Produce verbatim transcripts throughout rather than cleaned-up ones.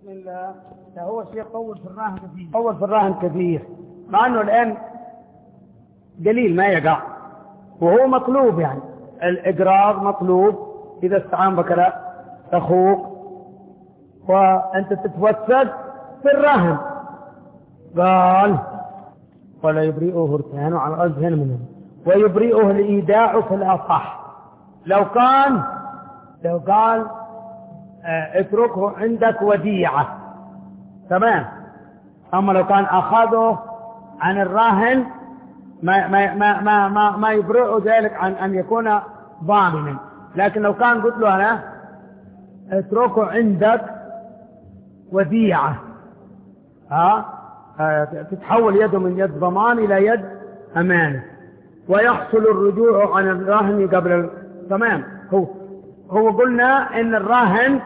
بسم الله. هو شيء طول في الراهن كثير طول في الراهن كثير مع أنه الآن قليل ما يقع وهو مطلوب، يعني الإقرار مطلوب إذا استعان بك أخوك وأنت تتوسل في الراهن. قال ولا يبرئه ارتهان عن أذهن منه ويبرئه الإيداع في الأصح. لو كان لو قال اه اتركه عندك وديعة تمام، أما لو كان أخذه عن الراهن ما ما ما ما ما, ما يبرئه ذلك عن أن يكون ضامنا. لكن لو كان قلت له أنا اتركه عندك وديعة ها اه تتحول يده من يد ضمان إلى يد أمانة ويحصل الرجوع عن الراهن قبل ال... تمام. هو هو قلنا إن الراهن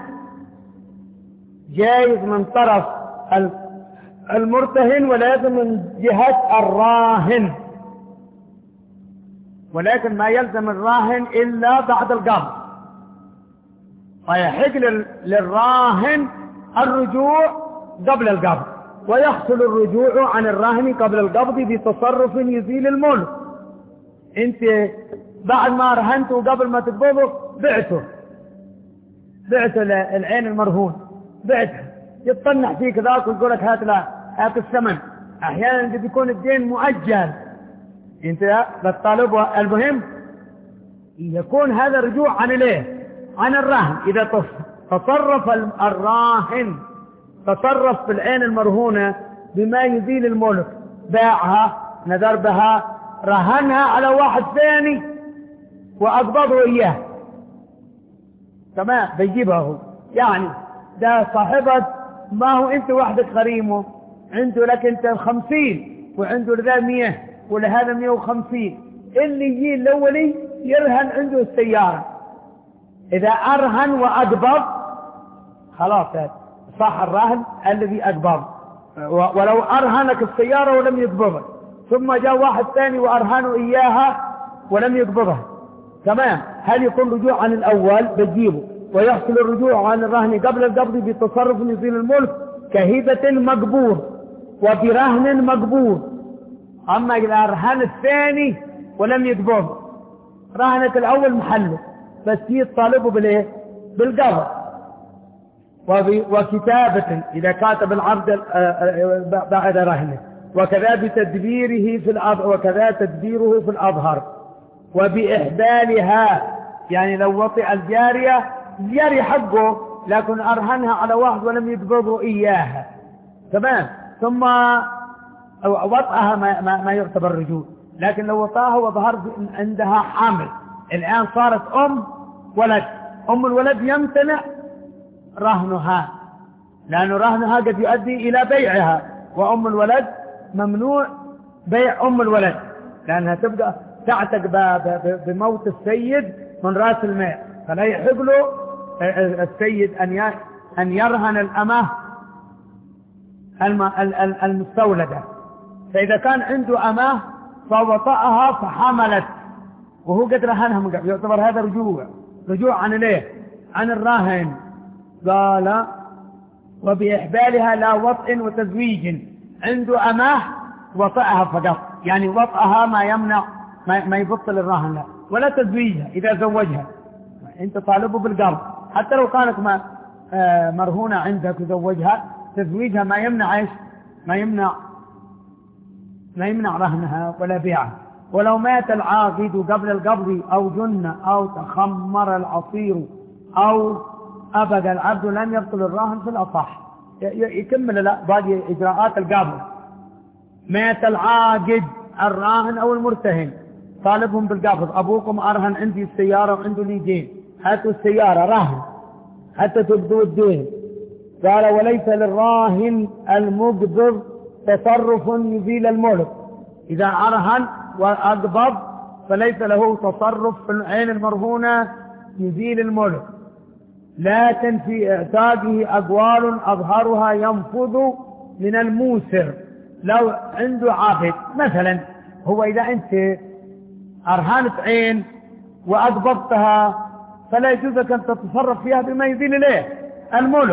جايز من طرف المرتهن ولازم من جهة الراهن، ولكن ما يلزم الراهن إلا بعد القبض، فيحق للراهن الرجوع قبل القبض ويحصل الرجوع عن الراهن قبل القبض بتصرف يزيل الملك. انت بعد ما رهنته وقبل ما تقبضه بعته بعته العين المرهون بعته يتطنح فيك ذاك ويقول لك هات لا هات الثمن. احيانا قد يكون الدين مؤجل انت بتطالب. المهم يكون هذا رجوع عن الايه عن الراهن. اذا تصرف الراهن تصرف في العين المرهونة بما يزيل الملك، باعها نذر بها رهنها على واحد ثاني وأقبضه إياه تمام بيجيبها هو، يعني ده صاحبة ما هو أنت وحدك غريمه عنده لك أنت خمسين وعنده لذا مية ولهذا مية وخمسين، اللي يجي الأولي يرهن عنده السيارة. إذا أرهن وأقبض خلاص صح الراهن الذي أقبض، ولو أرهنك السيارة ولم يقبضها ثم جاء واحد ثاني وأرهنوا إياها ولم يقبضها تمام، هل يكون رجوع عن الأول بتجيبه ويحصل الرجوع عن الرهن قبل القبض بتصرف يزيل الملك كهبة مقبور وبرهن مقبور. أما إذا أرهن الثاني ولم يقبضه رهنك الأول محله بس يطالبه بالإيه بالقبض. وكتابة إذا كاتب العبد بعد رهنه، وكذا بتدبيره في الأظهر وكذا تدبيره في الأظهر. وبإحبالها يعني لو وطئ الجارية جاري حقه لكن أرهنها على واحد ولم يقبضه إياها تمام، ثم وطئها ما, ما, ما يعتبر رجوع. لكن لو وطاها وظهر عندها حامل الآن صارت أم ولد، أم الولد يمتنع رهنها لأن رهنها قد يؤدي إلى بيعها، وأم الولد ممنوع بيع أم الولد لأنها تبقى تعتق بموت السيد من رأس المال، فلا يحق له السيد أن يرهن الأمة المستولدة. فإذا كان عنده أمة فوطأها فحملت وهو قد رهنها من قبل يعتبر هذا رجوع رجوع عن الايه عن الراهن. قال وبإحبالها لا وطئ وتزويج، عنده أماه وطئها فقط، يعني وطئها ما يمنع ما, ما يبطل الراهن لا، ولا تزويجها إذا زوجها أنت طالبه بالقرض حتى لو كانت ما آه مرهونة عندك وزوجها تزويجها ما يمنع إيش ما يمنع ما يمنع رهنها ولا بيعها. ولو مات العاقد قبل القبض أو جن أو تخمر العصير أو أبد العبد لم يبطل الراهن في الأصح. يكمل لا باقي إجراءات القبض. مات العاقد الراهن أو المرتهن طالبهم بالقبض، أبوكم أرهن عندي السيارة وعنده لي دين، هاتوا السيارة راهن حتى تبدو الدين. قال وليس للراهن المقبض تصرف يزيل الملك. إذا أرهن وأقبض فليس له تصرف في العين المرهونة يزيل الملك، لكن في اعتاده أقوال أظهرها ينفذ من الموسر. لو عنده عابد مثلا، هو إذا أنت أرهنت عين وأقبضتها فلا يجوز أن تتصرف فيها بما يزيل إليه الملك،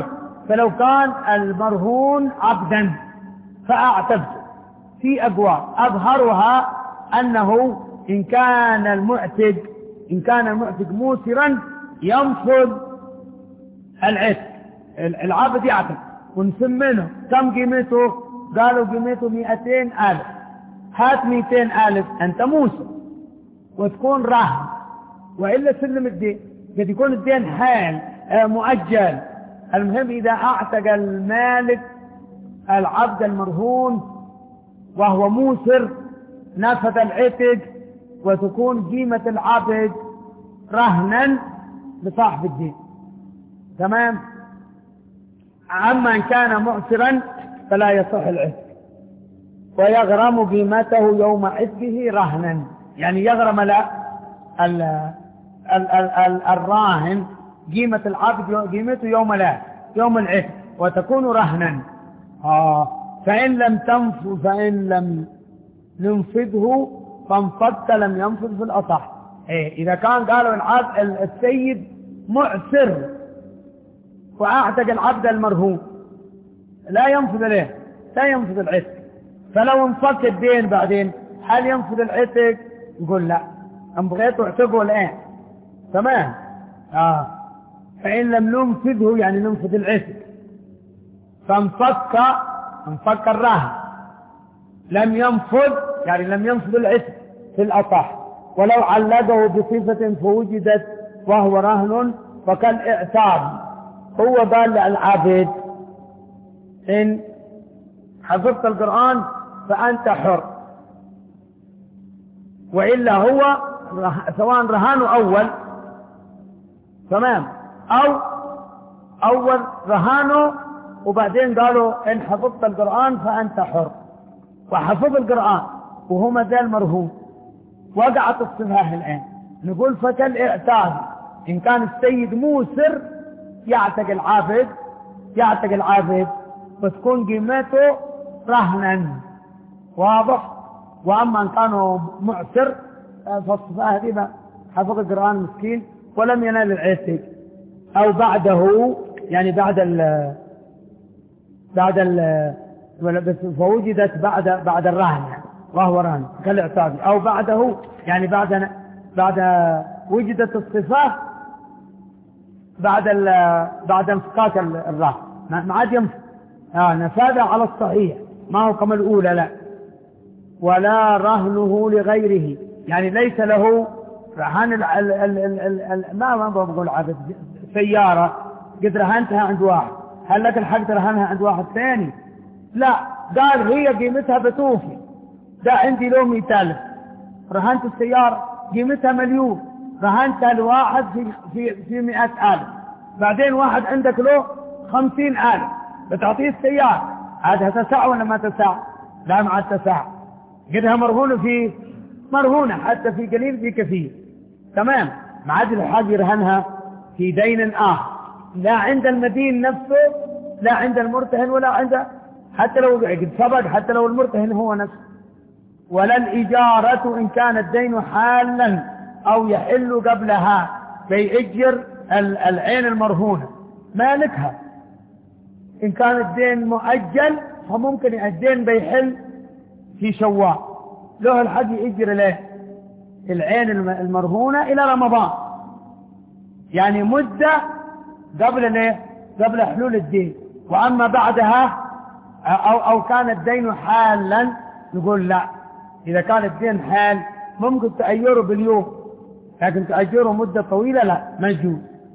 فلو كان المرهون عبدا فأعتبته في أقوال أظهرها أنه إن كان المعتق إن كان المعتق موسرا ينفذ العتق، العبد يعتق ونسمنه كم قيمته؟ قالوا قيمته مئتين ألف. هات مئتين ألف أنت موسر وتكون راهن، وإلا سلم الدين. قد يكون الدين حال مؤجل. المهم إذا أعتق المالك العبد المرهون وهو موسر نفذ العتق وتكون قيمة العبد رهنا لصاحب الدين. تمام. أما إن كان معسرا فلا يصح العتق ويغرم قيمته يوم عتقه رهنا، يعني يغرم لا ال ال ال ال الراهن قيمة العبد قيمته يوم لا يوم العتق وتكون رهنا. آه فإن لم تنفذ فإن لم ننفذه فانفذت لم ينفذ في الأصح. إيه إذا كان قالوا العبد السيد معسر وأعتق العبد المرهون لا ينفذ له لا ينفذ العتق، فلو انفك الدين بعدين هل ينفذ العتق؟ يقول لا، أن بغيته اعتقه الآن. تمام. آه فإن لم ننفذه يعني ننفذ العتق فانفك انفك الرهن لم ينفذ يعني لم ينفذ العتق في الأصح. ولو علقه بصفة فوجدت وهو رهن فكالإعتاب. هو قال للعبد إن حفظت القرآن فأنت حر، وإلا هو سواء رهان أول تمام أو أول رهانه وبعدين قالوا إن حفظت القرآن فأنت حر، وحفظ القرآن وهو ما زال مرهون. وقعت الصفاه الآن نقول فكالإعتاب. إن كان السيد موسر يعتق العابد يعتق العابد فتكون قيمته رهنا. واضح. وأما إن كانوا معسر فالصفاه هذه حفظ القرآن مسكين ولم ينال العتق أو بعده يعني بعد ال بعد ال فوجدت بعد بعد الرهن وهو رهن كالاعتاب، أو بعده يعني بعد بعد وجدت الصفات بعد بعد انفكاك الرهن ما عاد ينفك. آه نفاذ على الصحيح ما هو كما الأولى. لا ولا رهنه لغيره يعني ليس له رهن ال ال ال ال ال ال ما ما بقول عبد سيارة قد رهنتها عند واحد، هل لك الحق ترهنها عند واحد ثاني؟ لا، قال هي قيمتها بتوفي، ده عندي له مئة ألف رهنت السيارة قيمتها مليون رهنتها لواحد في في في مئة ألف، بعدين واحد عندك له خمسين ألف بتعطيه السيارة، هذا تسع ولا ما تسع؟ لا ما عاد تسع، قدها مرهونة في مرهونة حتى في قليل في كثير. تمام. ما عاد الحق يرهنها في دين آخر لا عند المدين نفسه لا عند المرتهن ولا عند حتى لو قد سبق حتى لو المرتهن هو نفسه. ولا الإجارة إن كان الدين حالا أو يحل قبلها فيأجر العين المرهونة مالكها. إن كان الدين مؤجل فممكن الدين بيحل في شوال له الحق يأجر له العين المرهونة إلى رمضان، يعني مدة قبل ليه قبل حلول الدين. وأما بعدها أو, أو كان الدين حالا نقول لا، إذا كان الدين حال ممكن تأجره باليوم لكن تأجره مدة طويلة لا ما يجوز.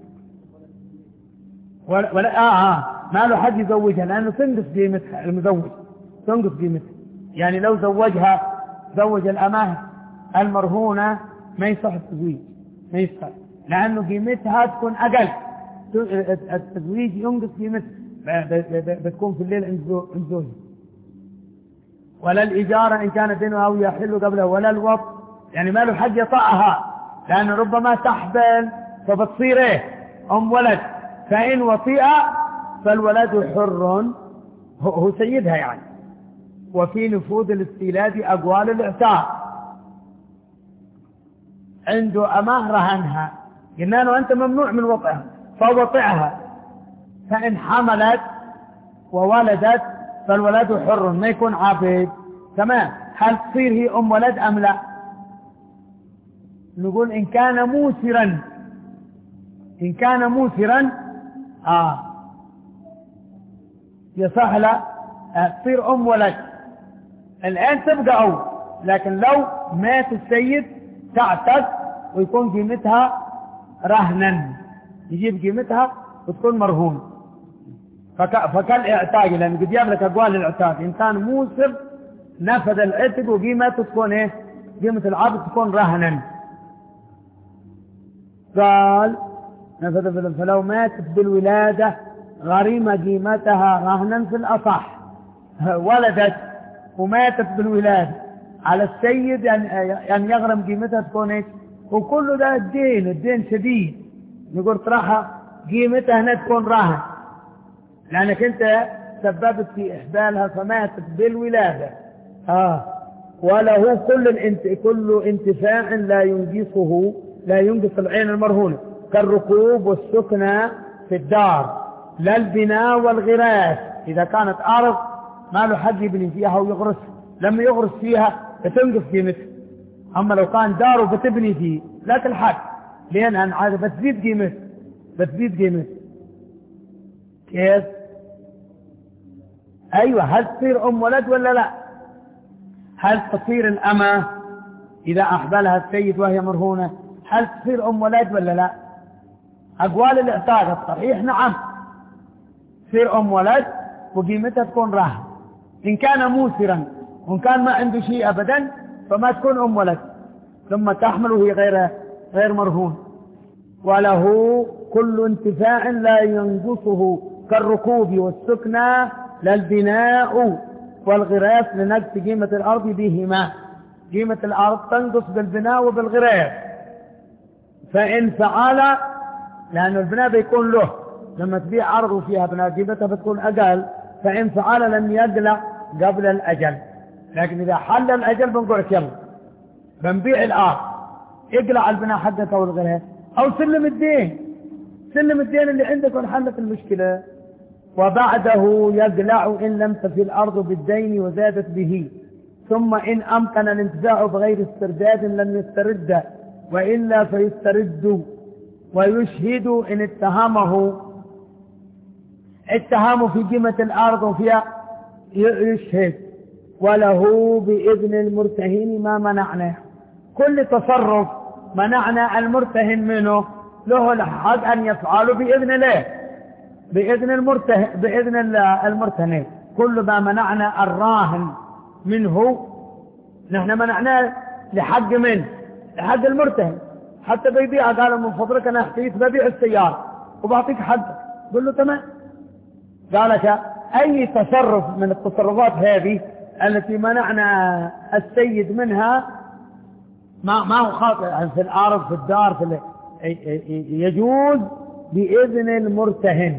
ولا, ولا آه, آه ما له حد يزوجها لأنه تنقص قيمتها المزوج تنقص قيمتها. يعني لو زوجها زوج الأماه المرهونة ما يصح التزويج ما يصح لأنه قيمتها تكون أقل، التزويج ينقص قيمتها بتكون في الليل عند زوجها. ولا الإجارة إن كان دينها أو يحل قبله ولا الوط يعني ما له حق يطأها لأنه ربما تحبل فبتصير إيه أم ولد، فإن وطئها فالولد حر هو سيدها يعني. وفي نفوذ الاستيلاد أقوال الإعتاق عنده أماه رهنها قلنا له أنت ممنوع من وطئها فوطئها فإن حملت وولدت فالولد حر ما يكون عبد. تمام. هل تصير هي أم ولد أم لا؟ نقول إن كان موسرا، إن كان موسرا آه يصح لا تصير أم ولد. الآن تبقى أو، لكن لو مات السيد تعتد ويكون قيمتها رهنا، يجيب قيمتها وتكون مرهون. فك... فكالاعتاق، لأن قد جاب لك أقوال الاعتاق. إن كان موسر نفذ العتق وقيمته تكون إيه؟ قيمة العبد تكون رهنا. قال نفذ فلو ماتت بالولادة غريمة قيمتها رهنا في الأصح. ولدت وماتت بالولادة على السيد أن يغرم قيمتها تكون إيه؟ وكل ده الدين، الدين شديد. نقول تراها قيمتها هنا تكون رهن، لأنك أنت سببت في إحبالها فماتت بالولادة. آه وله كل الانت... كل انتفاع لا ينقصه، لا ينقص العين المرهونة، كالركوب والسكنى في الدار، لا البناء والغراس. إذا كانت أرض ما له حد يبني فيها ويغرس، لما يغرس فيها بتنقص قيمتها. أما لو كان داره بتبني فيه لا تلحق، لأن عادة بتزيد قيمتها، بتزيد قيمتها. كيف؟ أيوة. هل تصير أم ولد ولا لا؟ هل تصير الأمة إذا أحبلها السيد وهي مرهونة هل تصير أم ولد ولا لا؟ أقوال الاعتاق الصحيح نعم تصير أم ولد وقيمتها تكون رهن. إن كان موسرا وإن كان ما عنده شيء أبدا فما تكون أم ولد، ثم تحمل وهي غير غير مرهون. وله كل انتفاع لا ينقصه، كالركوب والسكنى، لا البناء والغراس، لنقص قيمة الأرض بهما. قيمة الأرض تنقص بالبناء وبالغراس. فإن فعل، لأن البناء بيكون له، لما تبيع أرض وفيها بناء قيمتها بتكون أقل. فإن فعل لم يقلع قبل الأجل، لكن إذا حل الأجل بنقول لك يلا بنبيع الأرض، اقلع البناء حقك والغراس، أو سلم الدين، سلم الدين اللي عندك وانحلت المشكلة. وبعده يقلع إن لم تفي الأرض بالدين وزادت به، ثم إن أمكن الانتفاع بغير استرداد لم يسترد، وإلا فيسترد. ويشهد إن اتهمه اتهامه في قيمة الأرض وفيها يشهد. وله بإذن المرتهن ما منعناه، كل تصرف منعنا المرتهن منه له الحق أن يفعله بإذن الله، بإذن المرتهن، بإذن المرتهن. كل ما منعنا الراهن منه نحن منعناه لحق منه، لحق المرتهن. حتى بيبيع قال من فضلك أنا أحتيت ببيع السيارة وبعطيك حقك، قل له تمام. قال لك أي تصرف من التصرفات هذه التي منعنا السيد منها ما ما هو خاطئ في الأرض في الدار في يجوز بإذن المرتهن.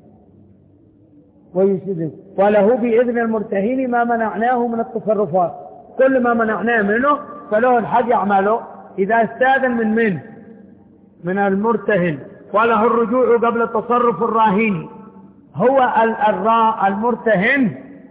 ويشهد وله بإذن المرتهن ما منعناه من التصرفات، كل ما منعناه منه فله الحق يعمله إذا استاذن من من من المرتهن. وله الرجوع قبل التصرف الراهن. هو الراء المرتهن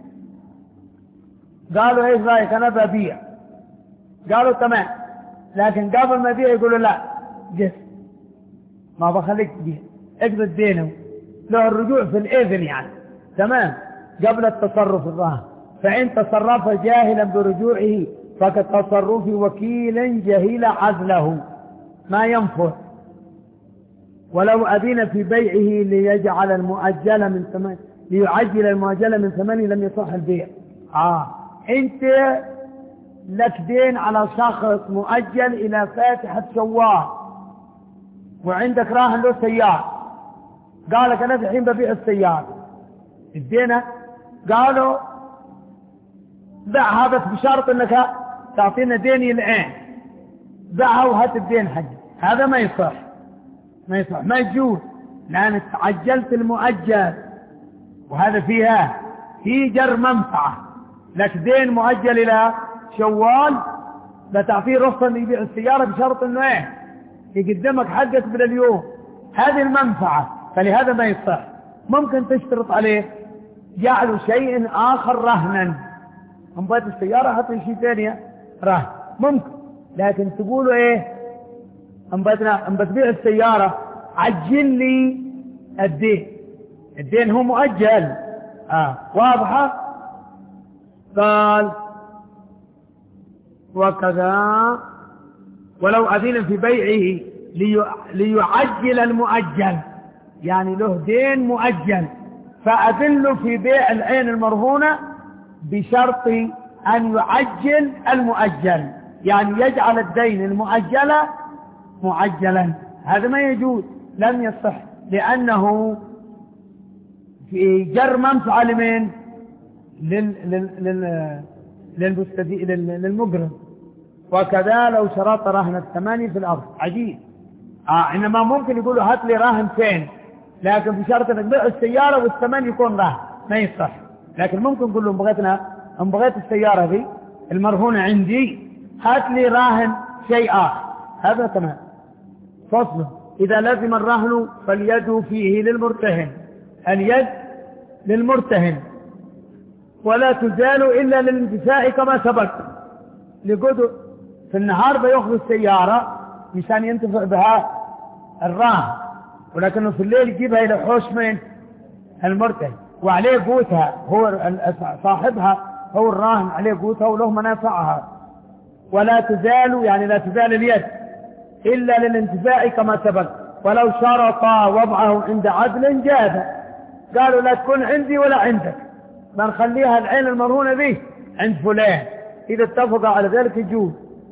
قالوا ايش رايك انا ببيع، قالوا تمام، لكن قبل ما يبيع يقولوا لا جس ما بخليك تبيع، اقبض دينه. له الرجوع في الاذن يعني تمام قبل التصرف الراهن. فإن تصرف جاهلا برجوعه فكتصرف وكيل جهل عزله ما ينفع. ولو أذن في بيعه ليجعل المؤجل من ثمن ليعجل المؤجل من ثمنه لم يصح البيع. آه انت لك دين على شخص مؤجل الى فاتحة شوال وعندك راهن له سيارة، قال لك انا الحين ببيع السيارة، الدين قالوا بيعها بس بشرط انك تعطينا ديني الان، بيعها وهات الدين حقي. هذا ما يصح، ما يصح، ما يجوز، لأنك عجلت المؤجل، وهذا فيها في جر منفعة. لك دين مؤجل إلى شوال بتعطيه رخصة أن يبيع السيارة بشرط أنه إيه يقدمك حقك من اليوم، هذه المنفعة، فلهذا ما يصح. ممكن تشترط عليه جعل شيء آخر رهنا، هم بيت السيارة حطوا شيء ثاني رهن ممكن، لكن تقولوا ايه هم بيتنا هم بتبيع السيارة عجل لي الدين، الدين هو مؤجل آه واضحة. قال وكذا ولو أذن في بيعه لي ليعجل المؤجل، يعني له دين مؤجل فأذن في بيع العين المرهونة بشرط أن يعجل المؤجل، يعني يجعل الدين المؤجل معجلا، هذا ما يجوز لم يصح، لأنه في جر منفعة لمن لل لل لل للمجرم. وكذا لو شرط رهن الثمانية في الأرض عجيب آه إنما ممكن يقولوا هات لي راهن فين، لكن بشرط انك تبيع السيارة والثمن يكون راهن ما يصح. لكن ممكن نقول لهم بغيتنا ان بغيت السيارة دي المرهونة عندي هات لي راهن شيء آخر، هذا تمام. فصل إذا لزم الرهن فاليد فيه للمرتهن، اليد للمرتهن ولا تزال إلا للانتفاء كما سبق. لقد في النهار بيأخذ السيارة مشان ينتفع بها الراهن، ولكنه في الليل يجيبها إلى حوش من المرتهن وعليه قوتها، هو صاحبها هو الراهن عليه قوتها وله منافعها. ولا تزال يعني لا تزال اليد إلا للانتفاع كما سبق. ولو شرطا وضعه عند عدل جاز، قالوا لا تكون عندي ولا عندك، بنخليها العين المرهونة به عند فلان، إذا اتفق على ذلك يجوز.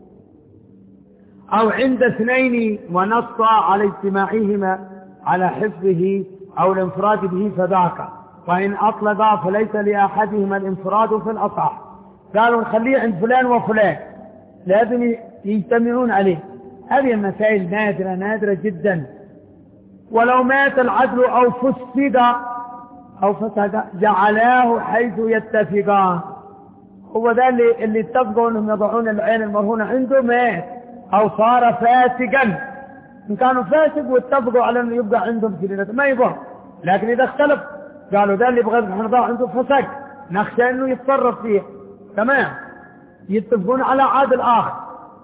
أو عند اثنين ونص على اجتماعهما على حفظه أو الانفراد به فذاك، وإن أطلقا فليس لأحدهما الانفراد في الأصح. قالوا نخليه عند فلان وفلان لازم يجتمعون عليه. هذه المسائل نادرة نادرة جدا. ولو مات العدل أو فسد أو فسد جعلاه حيث يتفقان، هو ده اللي, اللي اتفقوا أنهم يضعون العين المرهونة عنده مات أو صار فاسقا. إن كانوا فاسق واتفقوا على أنه يبقى عندهم سليلة ما يبقى، لكن إذا اختلف قالوا ده اللي بغير نحن نضع عنده فسق نخشى أنه يتصرف فيه تمام، يتفقون على عادل آخر.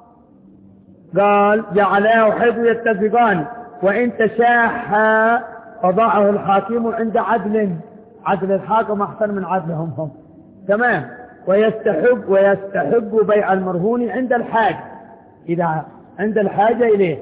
قال جعلاه حيث يتفقان وإن تشاحا فضعه الحاكم عند عدل، عدل الحاكم أحسن من عدلهم هم تمام. ويستحب ويستحب بيع المرهون عند الحاجة، إذا عند الحاجة إليه.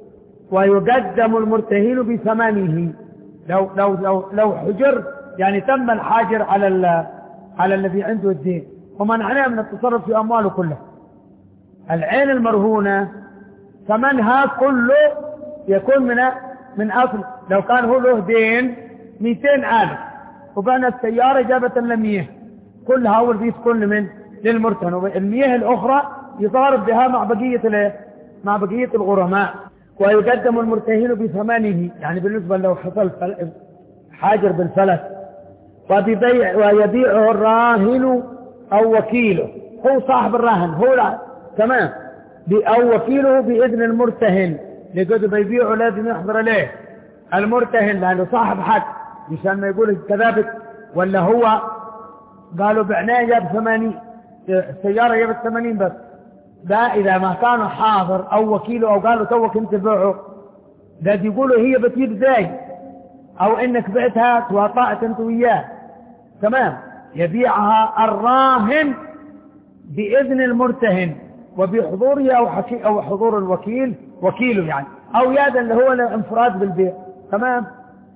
ويقدم المرتهن بثمنه لو لو لو لو حجر يعني تم الحاجر على على الذي عنده الدين ومنعناه من التصرف في أمواله كلها. العين المرهونة ثمنها كله يكون من من أصل، لو كان هو له دين مئتين ألف وبعنا السيارة جابت المية كلها والرئيس كل من للمرتهن، والمياه الأخرى يضارب بها مع بقية مع بقية الغرماء. ويقدم المرتهن بثمنه يعني بالنسبة لو حصل حاجر بالفلس. وبيبيع ويبيعه الراهن أو وكيله، هو صاحب الراهن هو لا تمام، أو وكيله بإذن المرتهن، لقد بيبيعه لازم يحضر له المرتهن لأنه صاحب حق مشان ما يقول كذابت ولا هو قالوا بعناه جاب ثمانين السيارة جابت ثمانين بس. ده إذا ما كانوا حاضر أو وكيله أو قالوا توك انت بيعه ده يقولوا هي بتجيب زي أو إنك بعتها تواطأت انت وياه تمام. يبيعها الراهن بإذن المرتهن وبحضوره أو, حكي أو حضور الوكيل وكيله يعني أو يادا اللي هو الانفراد بالبيع تمام.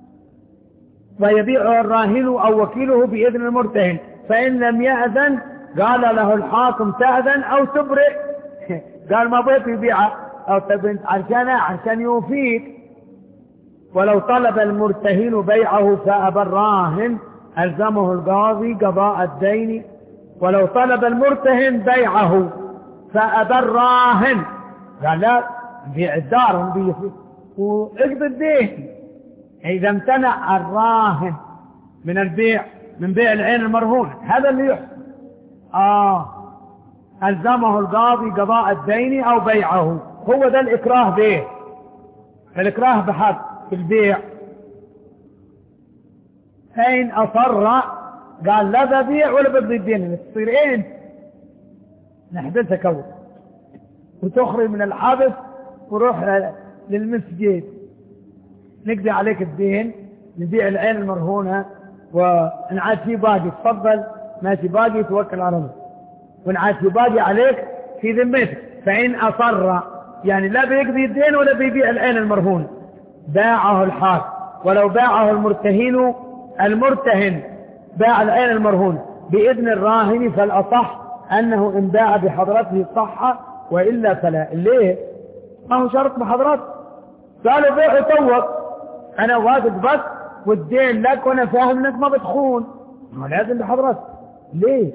ويبيعها الراهن أو وكيله بإذن المرتهن، فإن لم يأذن قال له الحاكم تأذن أو تبرئ قال ما بغيت يبيعها أو تبنت عشان عشان يوفيك. ولو طلب المرتهن بيعه فأبى الراهن ألزمه القاضي قضاء الدين. ولو طلب المرتهن بيعه فأبى الراهن قال لا بيع الدار واقضي الدين. إذا امتنع الراهن من البيع من بيع العين المرهونة هذا اللي يحصل آه ألزمه القاضي قضاء الدين أو بيعه. هو ده الإكراه به، الإكراه بحق في البيع فإن أصر قال لا ببيع ولا ببيع الدين، تصير إيه نحبسها كون وتخرج من الحبس وروح للمسجد، نقضي عليك الدين، نبيع العين المرهونة، وإن عاد في باقي تفضل ماشي باقي توكل على الله، وإن عاد في باقي عليك في ذمتك. فإن أصر يعني لا بيقضي الدين ولا بيبيع العين المرهونة، باعه الحاكم، ولو باعه المرتهن المرتهن باع العين المرهونة بإذن الراهن، فالأصح أنه إن باع بحضرته صح، وإلا فلا. ليه؟ ما هو شرط بحضرته، قالوا بيع وطوق، أنا واثق بس والدين لك وأنا فاهم أنك ما بتخون، ما لازم بحضرته. ليه؟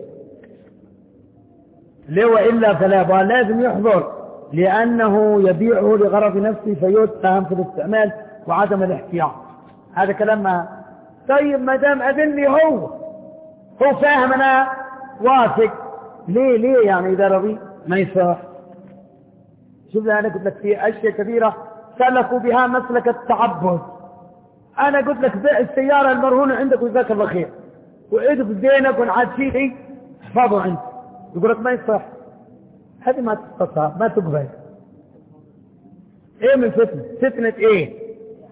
ليه وإلا فلا؟ لازم يحضر، لأنه يبيعه لغرض نفسه فيتهم في الاستعمال وعدم الاحتياط. هذا كلام ما. طيب ما دام أذن لي هو هو فاهم أنا واثق، ليه ليه يعني إذا رضي ما يصح؟ شوف أنا قلت لك في أشياء كثيرة سلكوا بها مسلك التعبد. أنا قلت لك بيع السيارة المرهونة عندك وجزاك الله خير، وإذا دينك ونعاد فيه احفظه عندك، يقول لك ما يصح. هذه ما تستطيع، ما تقبل. ايه من فتنة؟ فتنة ايه؟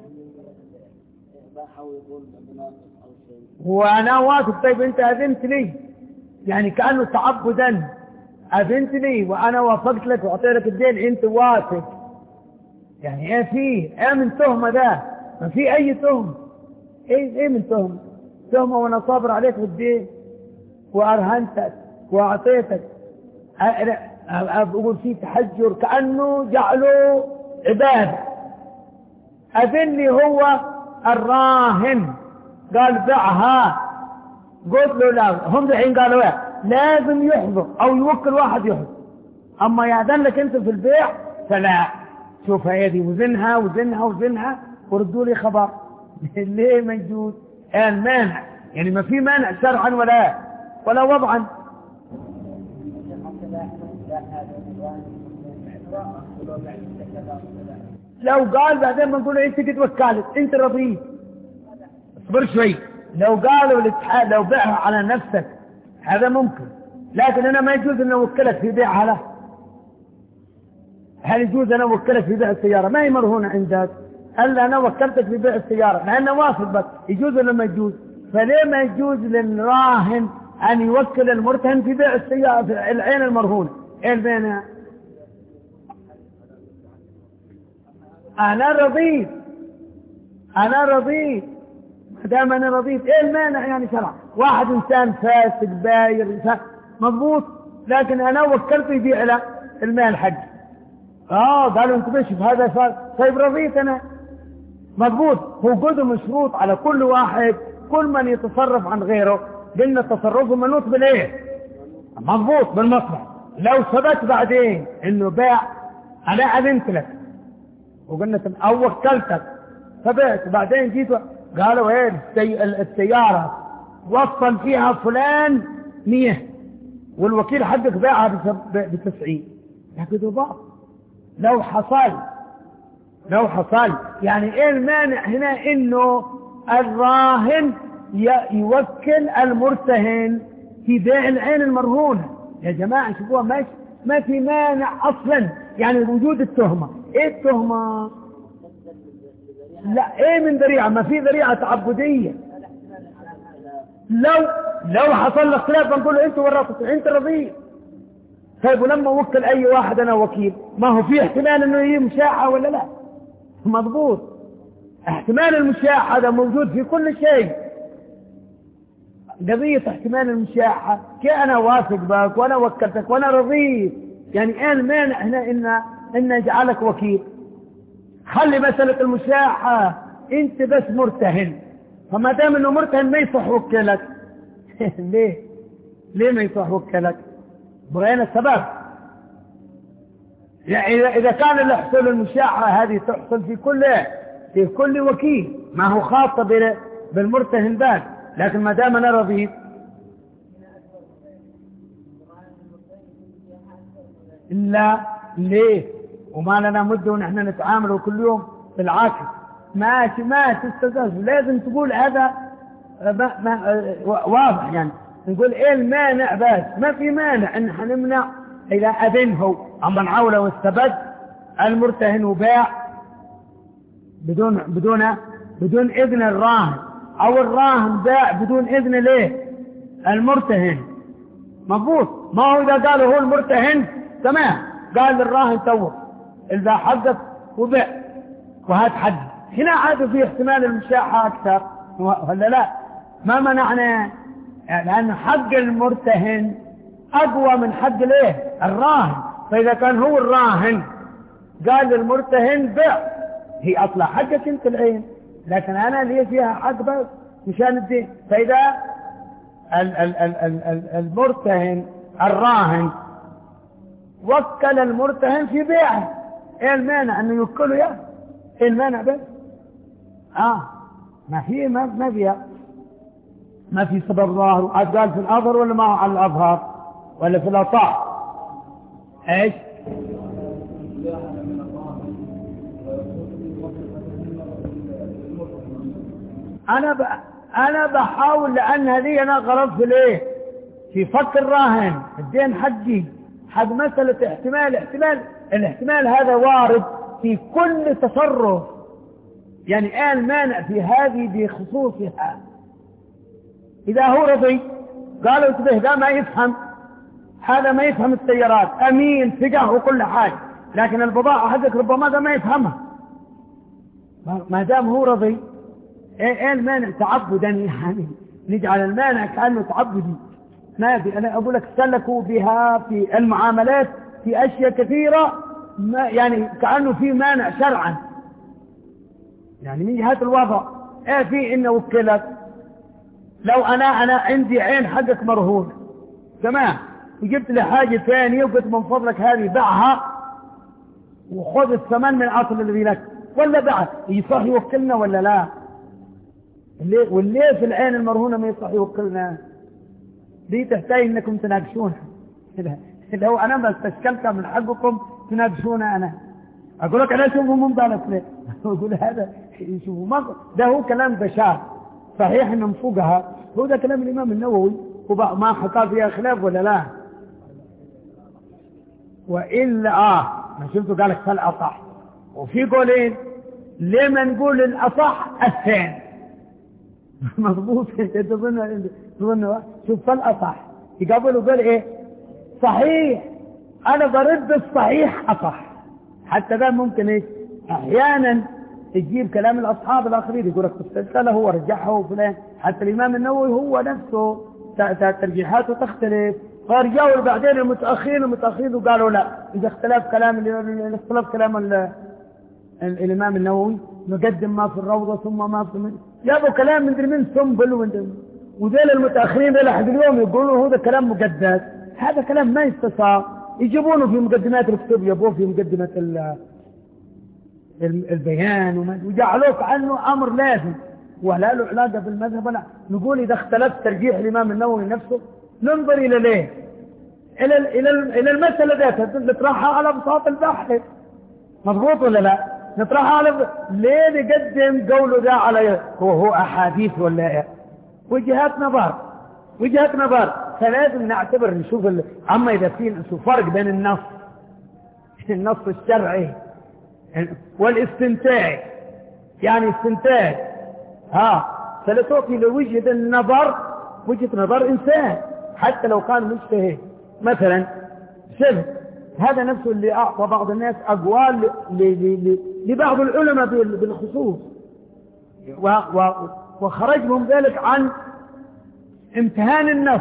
وانا واثق. طيب انت اذنت لي، يعني كأنه تعبدا اذنت لي وانا وافقت لك واعطيتك الدين، انت واثق، يعني ايه فيه؟ ايه من تهمة ده؟ ما في اي تهمة. ايه ايه من تهمة؟ تهمة وانا صابر عليك بالدين وارهنتك واعطيتك. أقول فيه تحجر كأنه جعله عبادة. أذني هو الراهن قال بعها، قلت له لا، هم الحين قالوا ايه لازم يحضر أو يوكل واحد يحضر، أما يأذن لك أنت في البيع فلا. شوف هذه وزنها وزنها وزنها وردوا لي خبر. ليه ما يجوز؟ الآن مانع، يعني ما في مانع شرعا ولا ولا وضعا. لو قال بعدين بنقول انت قد وكالت انت رضيت، اصبر شوي. لو قالوا الاتحاد لو بيعها على نفسك هذا ممكن، لكن انا ما يجوز ان اوكلك في بيعها له. هل يجوز ان اوكلك في بيع السياره؟ ما هي مرهونه عندك، الا انا وكلتك في بيع السياره لانه واثق بس. يجوز ولا ما يجوز؟ فليه ما يجوز للراهن ان يوكل المرتهن في بيع السياره في العين المرهونه؟ ايه البينة؟ انا رضيت انا رضيت ما دام انا رضيت، ايه المانع يعني شرع؟ واحد انسان فاسق باير انسان مضبوط، لكن انا وكلت يبيع له المال حقي. اه قالوا انت بشوف هذا صار، طيب رضيت انا مضبوط. هو قدم مشروط على كل واحد، كل من يتصرف عن غيره قلنا تصرفه منوط بالايه؟ مضبوط بالمصلحه. لو ثبت بعدين انه باع انا اذنت لك وقلنا او وكلتك فبعت، بعدين جيت قالوا ايه السيارة وصل فيها فلان مية والوكيل حقك باعها بتسعين، لكن ضاع. لو حصل لو حصل يعني ايه المانع هنا انه الراهن يوكل المرتهن في بيع العين المرهونة؟ يا جماعة شوفوها ماشي، ما في مانع اصلا، يعني وجود التهمة. ايه التهمة؟ لا ايه من ذريعة؟ ما في ذريعة تعبدية. لو لو حصل لك خلاف بنقول له انت ورطت انت رضيت. طيب ولما وكل اي واحد انا وكيل، ما هو في احتمال انه هي مشاحة ولا لا؟ مضبوط. احتمال المشاحة هذا موجود في كل شيء. قضية احتمال المشاحة كي انا واثق بك وانا وكلتك وانا رضيت، يعني ايه المانع هنا ان ان اجعلك وكيل؟ خلي مسألة المشاحة انت بس مرتهن، فما دام انه مرتهن ما يصح وكلك. ليه ليه ما يصح وكلك؟ بغينا السبب. يعني اذا كان اللي يحصل المشاحة هذه تحصل في كل في كل وكيل، ما هو خاصة بالمرتهن بس، لكن ما دام انا رضيت. لا ليه؟ وما لنا مدة ونحن نتعامل كل يوم بالعكس. ماشي ما تستزاز، لازم تقول هذا ما ما واضح يعني. نقول ايه المانع؟ بس ما في مانع ان حنمنع اذا اذنه اما عوله واستبد المرتهن وباع بدون بدون بدون اذن الراهن، او الراهن باع بدون اذن ليه المرتهن. مضبوط. ما هو اذا قالوا هو المرتهن تمام، قال للراهن تو اذا حقق وباع وهات حد، هنا عاد في احتمال المشاحة اكثر ولا لا؟ ما منعنا، لان حق المرتهن اقوى من حق ليه الراهن. فاذا كان هو الراهن قال للمرتهن بيع، هي اصلا حقك انت العين، لكن انا لي فيها حق بس مشان الدين. فاذا ال ال ال ال ال المرتهن الراهن وكل المرتهن في بيعه، ايه المانع انه يوكله؟ يا ايه المانع بس؟ اه ما في ما ما فيها ما في سبب ظاهر. قال في الاظهر ولا ما هو على الاظهر ولا في الاصح؟ ايش؟ انا ب... انا بحاول، لان هذه انا غلط في ليه في فك الراهن الدين حقي حق مسألة احتمال احتمال الاحتمال هذا وارد في كل تصرف. يعني ايه المانع في هذه بخصوصها؟ اذا هو رضي قالوا انتبه ده ما يفهم، هذا ما يفهم السيارات، امين ثقة وكل حاجة، لكن البضاعة حقك ربما ده ما يفهمها. ما دام هو رضي، ايه ايه المانع تعبدا؟ يعني نجعل المانع كأنه تعبدي. ما في. انا اقول لك سلكوا بها في المعاملات في اشياء كثيرة، ما يعني كأنه في مانع شرعا، يعني من جهة الوضع. ايه في انه وكلت، لو انا انا عندي عين حقك مرهون تمام، وجبت لي حاجة ثانية وقلت من فضلك هذه بيعها وخذ الثمن من اصل الذي لك، ولا بعد يصح يوكلنا ولا لا؟ والليه في العين المرهونة ما يصح يوكلنا؟ دي تحتاج انكم تناقشونها. لو انا ما استشكلتها من حقكم تناقشونها. انا اقول لك انا اشوفه منضبط ليه؟ اقول هذا يشوفوا ما ده هو كلام بشار صحيح انه مفوقها، هو ده كلام الامام النووي وما حصل فيها خلاف ولا لا؟ والا اه ما شفته قال لك فالاصح. وفي قولين ليه ما نقول الاصح الثاني؟ مضبوط. انت تظن تظن شوف فالاصح يقابلوا قال ايه صحيح، انا برد الصحيح اصح. حتى ده ممكن ايه احيانا تجيب كلام الاصحاب الاخرين يقول لك السلسله هو رجحه وفلان، حتى الامام النووي هو نفسه ترجيحاته تختلف، فرجعوا بعدين المتاخرين المتاخرين وقالوا لا، اذا اختلف كلام الاختلاف كلام الامام النووي نقدم ما في الروضه ثم ما في من جابوا كلام من من سنبل وذيل المتاخرين الى حد اليوم يقولوا هذا كلام مقدس. هذا كلام ما يستساغ، يجيبونه في مقدمات الكتب، يبوه في مقدمه البيان وجعلوه عنه امر لازم ولا له علاقه بالمذهب. ولا نقول اذا اختلف ترجيح الامام النووي نفسه ننظر الى ليه الى الى الى المساله ذاتها نطرحها على بساط البحث. مضبوط ولا لا؟ نطرحها على ليه نقدم قوله ذا على هو هو احاديث ولا ايه؟ وجهات نظر وجهات نظر. فلازم نعتبر نشوف ال... اما اذا في فرق بين النص النص الشرعي والاستنتاج، يعني استنتاج ها فلتعطي لوجهة النظر وجهة نظر إنسان حتى لو كان مجتهد. مثلا شبه هذا نفسه اللي أعطى بعض الناس أقوال لبعض العلماء بالخصوص وخرجهم ذلك عن امتهان النص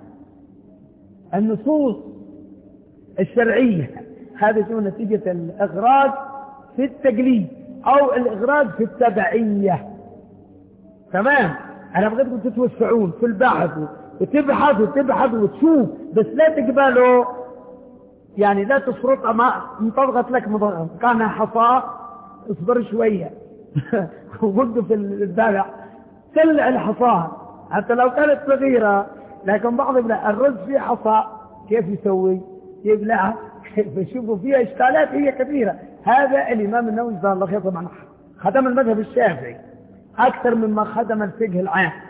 النصوص الشرعية. هذا شو نتيجة الإغراق في التقليد أو الإغراق في التبعية. تمام. أنا بغيتكم تتوسعون في البحث وتبحث وتبحث وتشوف، بس لا تقبلوا يعني لا تفرط ما انطبقت لك مضغط كان حصاء اصبر شوية وقلت في البلع سلع الحصاء حتى لو كانت صغيرة، لكن بعض الرز فيه حصاء كيف يسوي يبلعها فشوفوا فيها إشكالات هي كثيرة. هذا الإمام النووي جزاه الله خير طبعا خدم المذهب الشافعي أكثر مما خدم الفقه العام،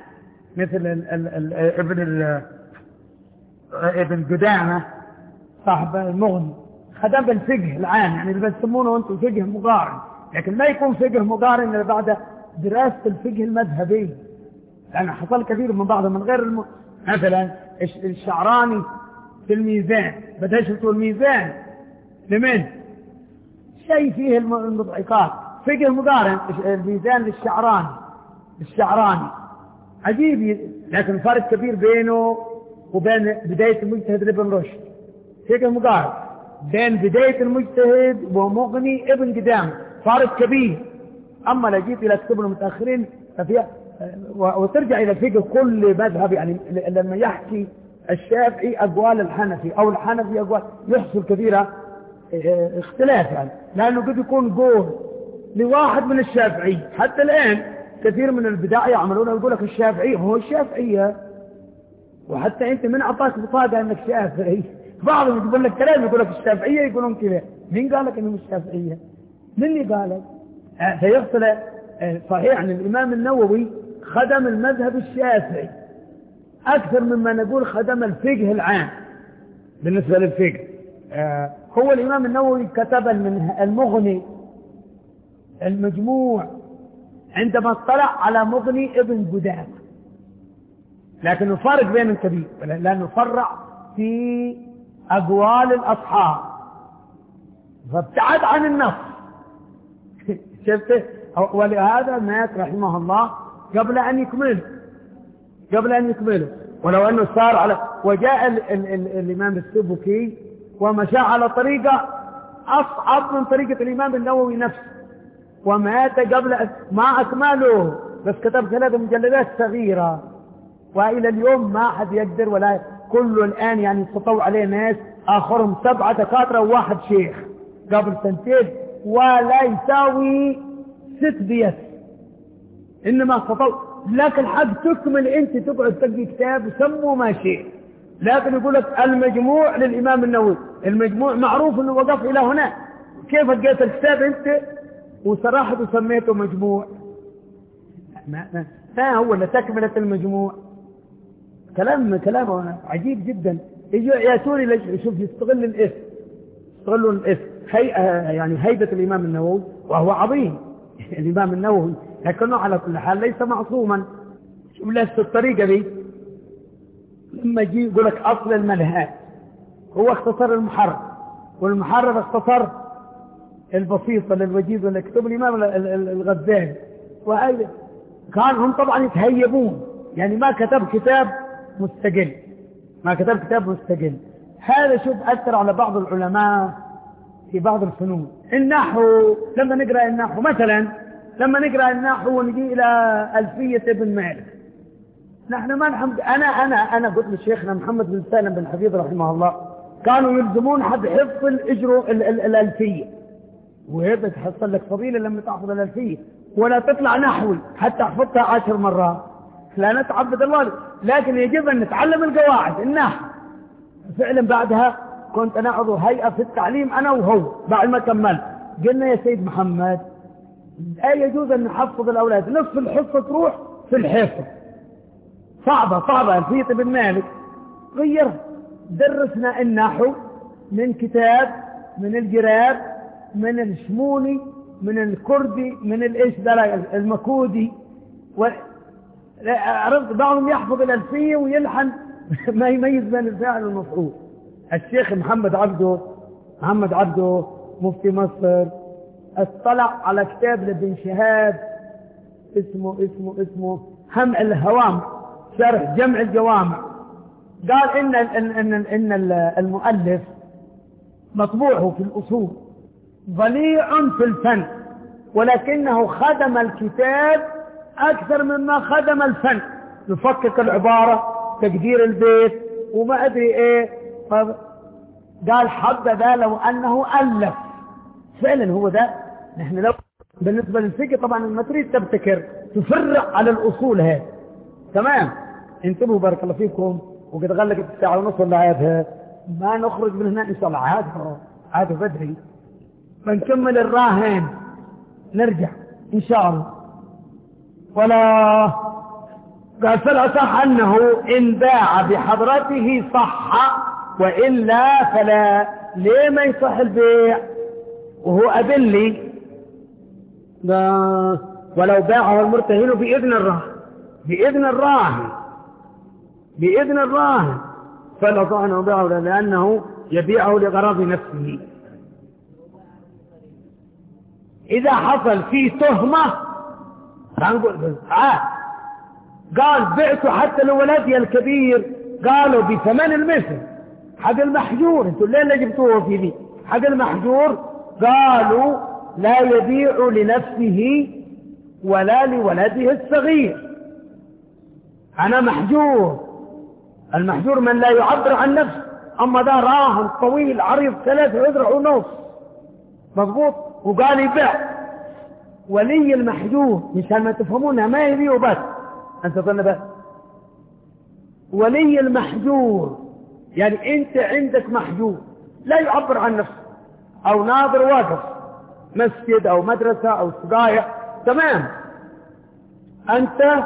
مثل ال ال ال ابن ال ابن قدامة صاحب المغني خدم بالفقه العام، يعني اللي بتسمونه انتم فقه مقارن، لكن ما يكون فقه مقارن الا بعد دراسة الفقه المذهبي، لأن حصل كثير من بعضهم من غير الم... مثلا الشعراني في الميزان، بدها شفتوا الميزان لمن؟ شيء فيه المضحكات، فقه مقارن الميزان للشعراني الشعراني عجيب، لكن فرق كبير بينه وبين بداية المجتهد ابن رشد، فقه مقارن بين بداية المجتهد ومغني ابن قدام فرق كبير. أما لو جيت إلى كتب المتأخرين ففيها وترجع إلى الفقه كل مذهب، يعني لما يحكي الشافعي أقوال الحنفي أو الحنفي أقوال يحصل كثيرة اختلاف، يعني لأنه قد يكون قول لواحد من الشافعي. حتى الآن كثير من البداع يعملون يقول لك الشافعي هو الشافعية، وحتى أنت من أعطاك بطاقة أنك شافعي، بعضهم يقول لك كلام يقول لك الشافعية يقولون كذا، مين قال لك أنه الشافعية؟ من اللي قال لك؟ فيحصل صحيح أن الإمام النووي خدم المذهب الشافعي أكثر مما نقول خدم الفقه العام. بالنسبة للفقه هو الإمام النووي كتب المغني المجموع عندما اطلع على مغني ابن قدامة، لكن الفرق بين الكبير لأنه فرع في أقوال الأصحاب فابتعد عن النص شفته، ولهذا مات رحمه الله قبل أن يكمله قبل أن يكمله ولو أنه صار على وجاء ال ال ال الإمام السبكي ومشى على طريقة أصعب من طريقة الإمام النووي نفسه، ومات قبل ما أكمله، بس كتب ثلاثة مجلدات صغيرة، وإلى اليوم ما حد يقدر ولا كله الآن يعني استطوع عليه ناس آخرهم سبعة دكاترة وواحد شيخ قبل سنتين ولا يساوي ست بيت، إنما استطوع لك الحق تكمل أنت تقعد تلقي كتاب وسموا ما شيء، لكن يقول لك المجموع للإمام النووي، المجموع معروف أنه وقف إلى هنا، كيف لقيت الكتاب أنت وصراحة سميته مجموع؟ ما, ما, ما هو لتكملة المجموع كلام كلامه عجيب جدا. يجوا ياتوني ليش شوف يستغل الاسم يستغلوا الاسم هيئة يعني هيبة الإمام النووي وهو عظيم الإمام النووي، لكنه على كل حال ليس معصوما. شوف لست الطريقة دي لما يجي يقول لك أصل المنهج هو اختصر المحرر، والمحرر اختصر البسيطة للوجيز اللي كتب الإمام الغزالي، وهذا كان هم طبعا يتهيبون، يعني ما كتب كتاب مستقل ما كتب كتاب مستقل. هذا شوف أثر على بعض العلماء في بعض الفنون. النحو لما نقرأ النحو مثلا لما نقرأ النحو ونجي إلى ألفية ابن مالك، نحن ما نحمد أنا أنا أنا قلت لشيخنا محمد بن سالم بن حفيظ رحمه الله كانوا يلزمون حد حفظ الإجر الألفية، وهذا تحصل لك فضيلة لما تحفظ الألفية ولا تطلع نحوي حتى أحفظها عشر مرات، لا نتعبد الله، لكن يجب أن نتعلم القواعد النحو. فعلا بعدها كنت أنا عضو هيئة في التعليم أنا وهو، بعد ما كملت قلنا يا سيد محمد لا يجوز أن نحفظ الأولاد، نصف الحصة تروح في الحفظ، صعبة صعبة ألفية ابن مالك، غير درسنا النحو من كتاب من الجراب من الشموني من الكردي من الإيش المكودي، عرفت بعضهم يحفظ الألفية ويلحن ما يميز بين الفاعل والمفعول. الشيخ محمد عبده محمد عبده مفتي مصر اطلع على كتاب لابن شهاب اسمه اسمه اسمه همع الهوام شرح جمع الجوامع، قال إن إن إن المؤلف مطبوعه في الأصول ضليع في الفن، ولكنه خدم الكتاب أكثر مما خدم الفن، يفكك العبارة تقدير البيت وما أدري إيه. قال حبذا لو أنه ألف، فعلا هو ده. نحن لو بالنسبة للفقه طبعا ما تريد تبتكر تفرع على الأصول هذه تمام. انتبهوا بارك الله فيكم، وقد غلقت الساعة ونص ولا عادها ما نخرج من هنا إن شاء الله، عاد عاد بدري فنكمل الراهن نرجع إن شاء الله. ولا قال فالأصح أنه إن باع بحضرته صح وإلا فلا. ليه ما يصح البيع وهو أذن لي؟ ولو باعه المرتهن بإذن الراهن بإذن الراهن بإذن الراهن فالأصح أنه باعه لأنه يبيعه لغرض نفسه. إذا حصل فيه تهمة قال بعته حتى لولدي الكبير، قالوا بثمن المثل حق المحجور، انتوا الليل اللي جبتوه في دي حق المحجور، قالوا لا يبيع لنفسه ولا لولده الصغير. أنا محجور، المحجور من لا يعبر عن نفسه، أما ده راهن طويل عريض ثلاثة عذرة ونص مضبوط وقال يبيع. ولي المحجور مشان ما تفهمونها ما يبيعه بس، أنت ظن بس ولي المحجور يعني أنت عندك محجور لا يعبر عن نفسه أو ناظر واقف مسجد أو مدرسة أو سقاية، تمام، أنت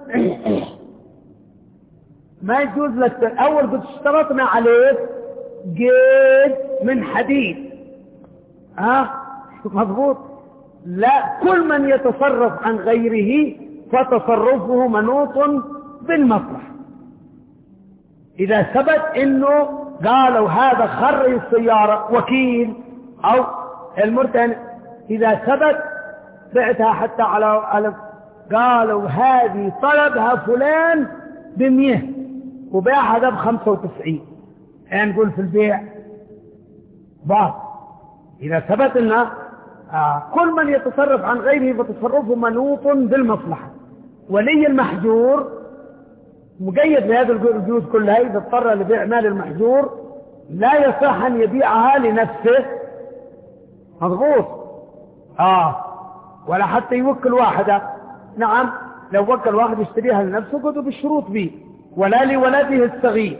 ما يجوز لك. أول قد اشترطنا عليك قيد من حديد، ها مضبوط، لا كل من يتصرف عن غيره فتصرفه منوط بالمصلحة. إذا ثبت إنه قالوا هذا خرج السيارة وكيل أو المرتهن، إذا ثبت بعتها حتى على قالوا هذه طلبها فلان بمية وباعها ده بخمسة وتسعين، يعني نقول في البيع بعض. إذا ثبت إنه آه كل من يتصرف عن غيره فتصرفه منوط بالمصلحة. ولي المحجور مقيد بهذه الجهود كلها، إذا اضطر لبيع مال المحجور لا يصح أن يبيعها لنفسه مضبوط آه ولا حتى يوكل واحدة. نعم لو وكل واحد يشتريها لنفسه قدوا بالشروط به، ولا لولده الصغير،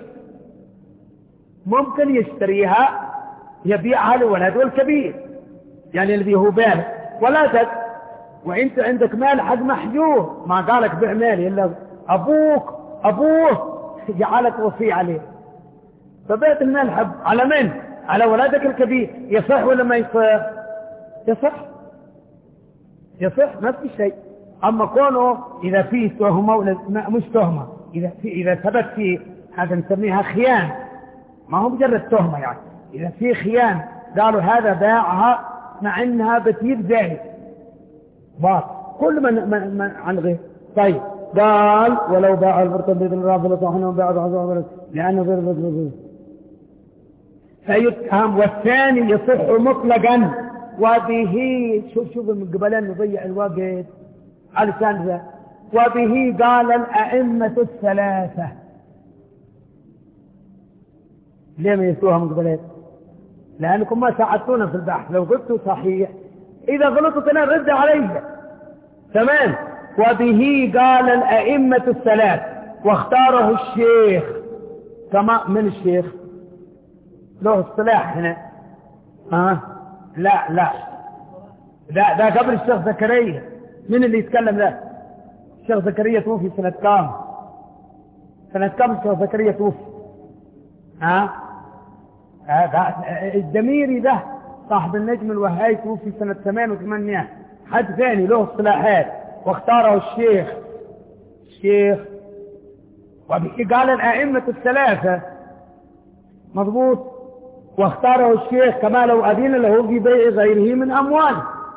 ممكن يشتريها يبيعها لولده الكبير، يعني اللي هو بالغ ولدك وانت عندك مال حق محجور، ما قالك بيع مالي الا ابوك ابوه جعلك وصي عليه، فبيت المال حب على من؟ على ولدك الكبير. يصح ولا ما يصح؟ يصح يصح ما في شيء. اما كونه اذا فيه تهمه ولا مش تهمه، اذا في اذا ثبت فيه هذا نسميها خيانه، ما هو مجرد تهمه يعني. اذا في خيانه قالوا هذا باعها مع انها بتجيب زايد باط كل من, من, من عن غير. طيب قال ولو باع المرتد باذن الله فلا صحنه باع بعض لانه غير مجوز فيتهم. والثاني يصح مطلقا وبه شوف شوف من قبلين نضيع الوقت علشان ذا. وبه قال الأئمة الثلاثة. ليه ما يسوها من قبلين؟ لأنكم ما ساعدتونا في البحث. لو قلتوا صحيح إذا غلطت أنا رد علي تمام. وبه قال الأئمة الثلاث واختاره الشيخ. كما من الشيخ له اصطلاح هنا ها؟ لا لا لا ده قبل الشيخ زكريا. من اللي يتكلم ده؟ الشيخ زكريا توفي سنة كام؟ سنة كام الشيخ زكريا توفي؟ ها؟ الدميري ده صاحب النجم الوهاي توفي سنة ثمانية وثمانين. حد ثاني له اصطلاحات واختاره الشيخ الشيخ وبه قال الأئمة الثلاثة مضبوط. واختاره الشيخ كما لو أذن له في بيع غيره من أموال.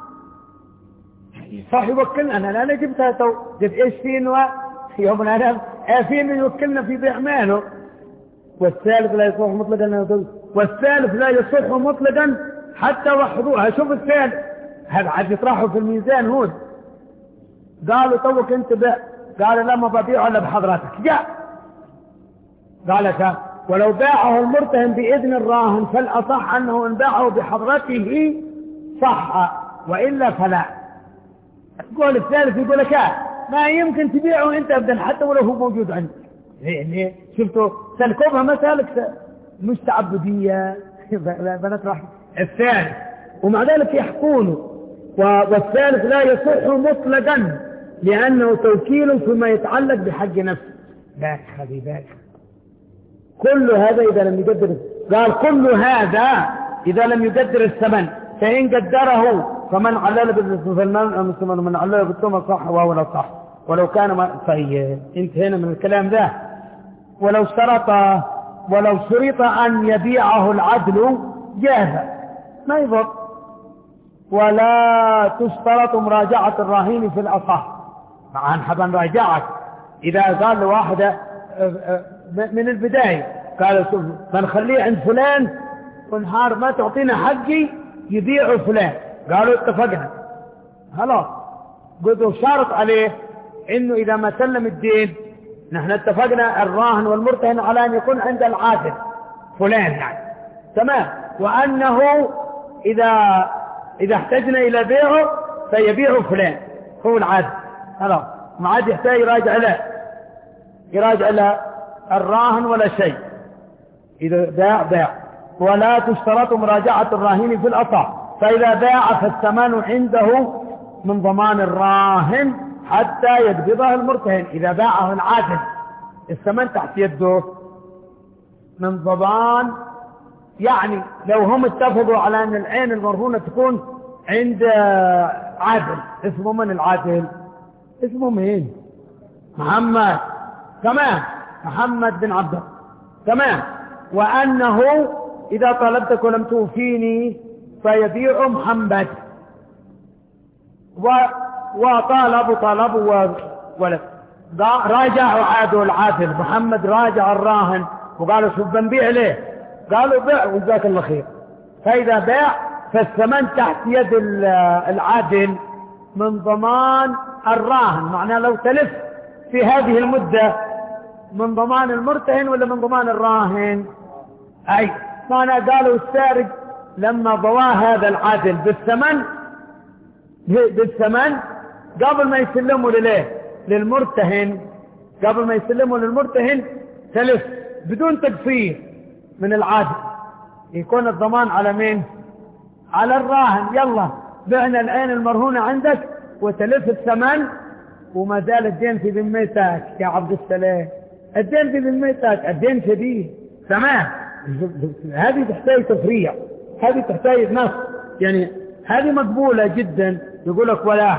صح يوكلنا. أنا لا جبتها تو جبت إيش فين يوم أنا فين يوكلنا في بيع ماله. والثالث لا يصح مطلقا والثالث لا يصح مطلقا حتى وحضوها. شوف الثالث هذا عاد يطرحه في الميزان هون. قالوا توك انت بيع قال لا ما ببيعه الا بحضرتك. جاء قال شاء ولو باعه المرتهن بإذن الراهن فالأصح أنه إن باعه بحضرته صح وإلا فلا. تقول الثالث يقول لك ما يمكن تبيعه أنت أبدا حتى ولو هو موجود عندك. ليه ليه شفتوا سلكوبها مسالك مش تعبدية بنات راح. الثالث ومع ذلك يحكونه. والثالث لا يصح مطلقا لأنه توكيل فيما يتعلق بحق نفسه. باك خلي باك، كل هذا إذا لم يقدر، قال كل هذا إذا لم يقدر الثمن، فإن قدره فمن علل بالثمن من علل بالثمن صح ولا صح، ولو كان ما طيب انتهينا من الكلام ذا. ولو اشترط ولو شرط أن يبيعه العدل جاز ما يضر، ولا تشترط مراجعة الراهين في الأصح، مع أن حبا راجعك إذا قال لواحدة من البداية قال شوف بنخليه عند فلان ونهار ما تعطينا حقي يبيعه فلان، قالوا اتفقنا خلاص، قلتوا شارط عليه انه اذا ما سلم الدين نحن اتفقنا الراهن والمرتهن على ان يكون عند العادل فلان يعني تمام، وانه اذا اذا احتجنا الى بيعه فيبيعه فلان هو العادل خلاص، ما عاد يحتاج يراجع له يراجع له الراهن ولا شيء، اذا باع باع. ولا تشترط مراجعة الراهن في الأصح، فإذا باع فالثمن عنده من ضمان الراهن حتى يقبضه المرتهن. إذا باعه العادل الثمن تحت يده من ضمان، يعني لو هم اتفقوا على أن العين المرهونة تكون عند عادل، اسمه من العادل؟ اسمه مين؟ محمد، تمام، محمد بن عبد الله، تمام. وأنه إذا طلبتك ولم توفيني فيبيع محمد، و... وطالب طلب و... ولد راجعوا عادوا العادل، محمد راجع الراهن وقالوا شوف بنبيع ليه، قالوا بيع وجزاك الله خير. فإذا باع فالثمن تحت يد العادل من ضمان الراهن، معناه لو تلف في هذه المدة من ضمان المرتهن ولا من ضمان الراهن؟ أي معنى قالوا السارق لما ضواه هذا العادل بالثمن بالثمن قبل ما يسلموا لليه للمرتهن، قبل ما يسلموا للمرتهن تلف بدون تقصير من العادل، يكون الضمان على مين؟ على الراهن. يلا بعنا العين المرهونة عندك وتلف الثمن وما زال الدين في ذمتك يا عبد السلام، الدين في ذمتك، الدين شديد، تمام. هذه تحتاج تفريع، هذه تحتاج نص، يعني هذه مقبولة جدا. يقول لك ولا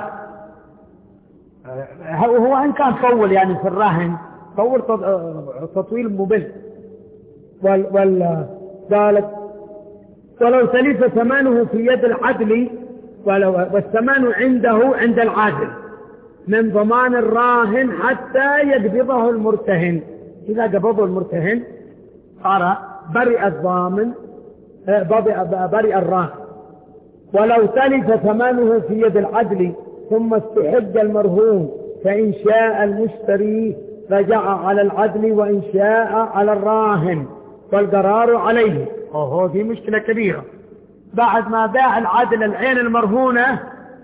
هو إن كان طول يعني في الراهن طول تطويل مبل، وال وال قالت ولو تلف ثمنه في يد العدل والثمن عنده عند العادل من ضمان الراهن حتى يقبضه المرتهن. إذا قبضه المرتهن صار برئ الضامن برئ الراهن. ولو تلف ثمنه في يد العدل ثم استحق المرهون فإن شاء المشتري رجع على العدل وإن شاء على الراهن والقرار عليه. اوه دي مشكلة كبيرة. بعد ما باع العدل العين المرهونة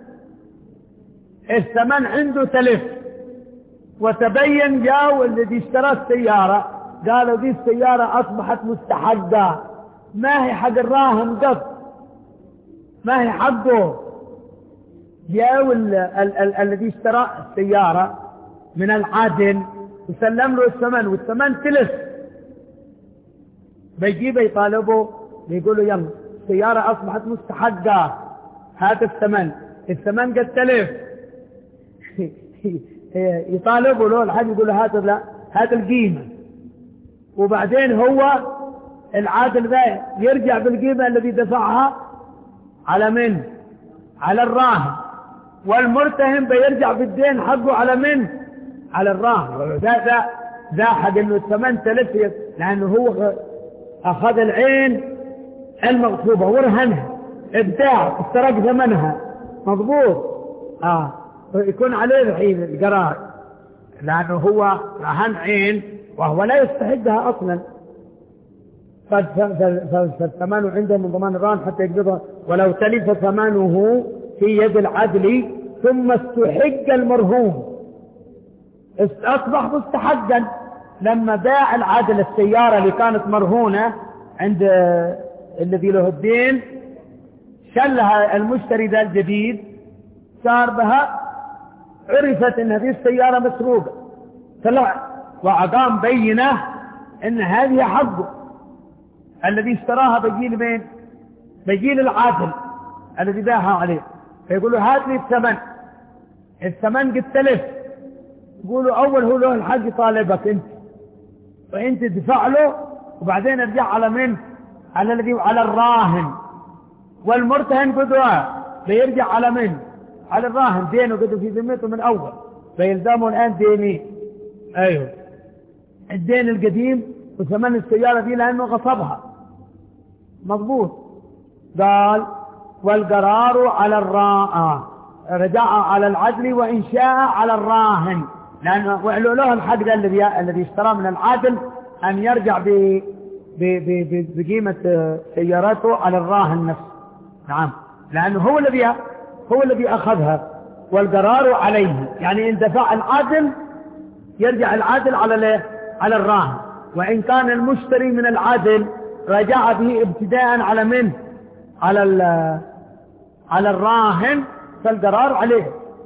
الثمن عنده تلف، وتبين جاء الذي اشترى السيارة قالوا دي السيارة أصبحت مستحقة، ما هي حق الراهن قط، ما هي حقه. جاء الذي اشترى السيارة من العادل وسلم له الثمن والثمن تلف، بيجيبه يطالبه بيقولوا يلا السيارة أصبحت مستحقة هات الثمن، الثمن قد تلف يطالبوا له الحاج يقول له هات لا هات القيمة، وبعدين هو العادل ذا يرجع بالقيمة الذي دفعها على من؟ على الراهن، والمرتهن بيرجع بالدين حقه على من؟ على الراهن. ذا ذا ذا حق انه الثمن تلف لانه هو اخذ العين المغصوبة ورهنها ابتاع استرق ثمنها مضبوط، اه يكون عليه الحين القرار لانه هو رهن عين وهو لا يستحقها اصلا، فالثمن عنده من ضمان الراهن حتى يقبضها. ولو تلف ثمنه في يد العدل ثم استحق المرهون اصبح مستحقا. لما باع العدل السيارة اللي كانت مرهونة عند الذي له الدين شلها المشتري ذا الجديد صار بها عرفت ان هذه السيارة مسروقة، طلع وأقام بينه ان هذه حقه، الذي اشتراها بيجي لمين؟ بيجي للعادل الذي باعها عليه، فيقول له هات لي الثمن، الثمن قد تلف، يقولوا اول هو له الحق طالبك انت، فانت تدفع له وبعدين ارجع على من؟ على الذي على الراهن، والمرتهن قدوة بيرجع على من؟ على الراهن، دينه قدو في ذمته من اول، فيلزمه الان ديني. ايوه الدين القديم وثمن السيارة دي لانه غصبها، مضبوط. قال والقرار على الراهن، رجع على العدل وإن شاء على الراهن، لأنه وعلوا له الحق الذي الذي اشترى من العادل أن يرجع ب ب بقيمة سيارته على الراهن نفسه. نعم، لأنه هو الذي هو الذي أخذها، والقرار عليه، يعني إن دفع العادل يرجع العادل على على الراهن، وإن كان المشتري من العادل رجع به ابتداء على من؟ على على الراهن، فالقرار عليه.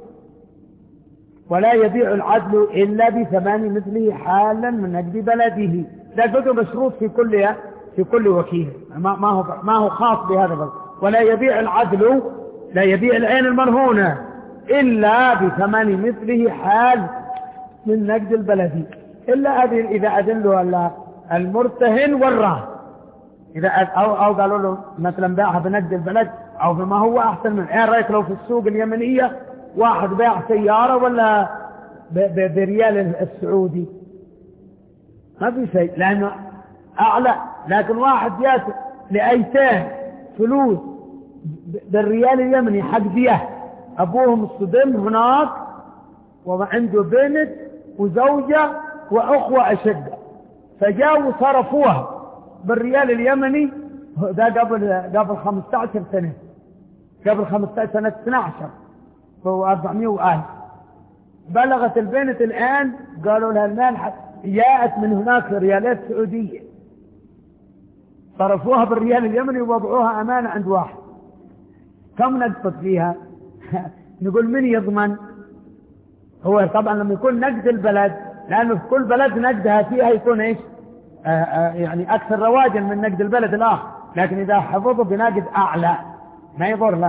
ولا يبيع العدل إلا بثمان مثله حالا من نجد بلده، لا بده مشروط في كل في كل وكيل، ما ما هو ما هو خاص بهذا بس. ولا يبيع العدل، لا يبيع العين المرهونة إلا بثمان مثله حال من نجد البلدي، إلا إذا أذن المرتهن والراهن، إذا أو أو قالوا له مثلا باعها بنجد البلد أو بما هو أحسن من. إيه رأيك لو في السوق اليمنية واحد باع سيارة ولا بريال السعودي؟ ما في شيء لأنه أعلى، لكن واحد يأتي لأيتام فلوس بالريال اليمني حق ديه، أبوهم الصدم هناك وعنده بنت وزوجة وأخوة أشد، فجاءوا صرفوها بالريال اليمني. ده قبل قبل خمسة عشر سنة، قبل خمسة عشر سنة اثني عشر، فهو أربعمائة وألف. بلغت البنت الآن قالوا لها المال جاءت من هناك ريالات سعودية، صرفوها بالريال اليمني ووضعوها أمانة عند واحد. كم نقصت فيها؟ نقول من يضمن؟ هو طبعا لما يكون نقد البلد، لأنه في كل بلد نقدها فيها يكون إيش؟ آآ آآ يعني أكثر رواجا من نقد البلد الآخر، لكن إذا حفظوا بنقد أعلى ما يضر له.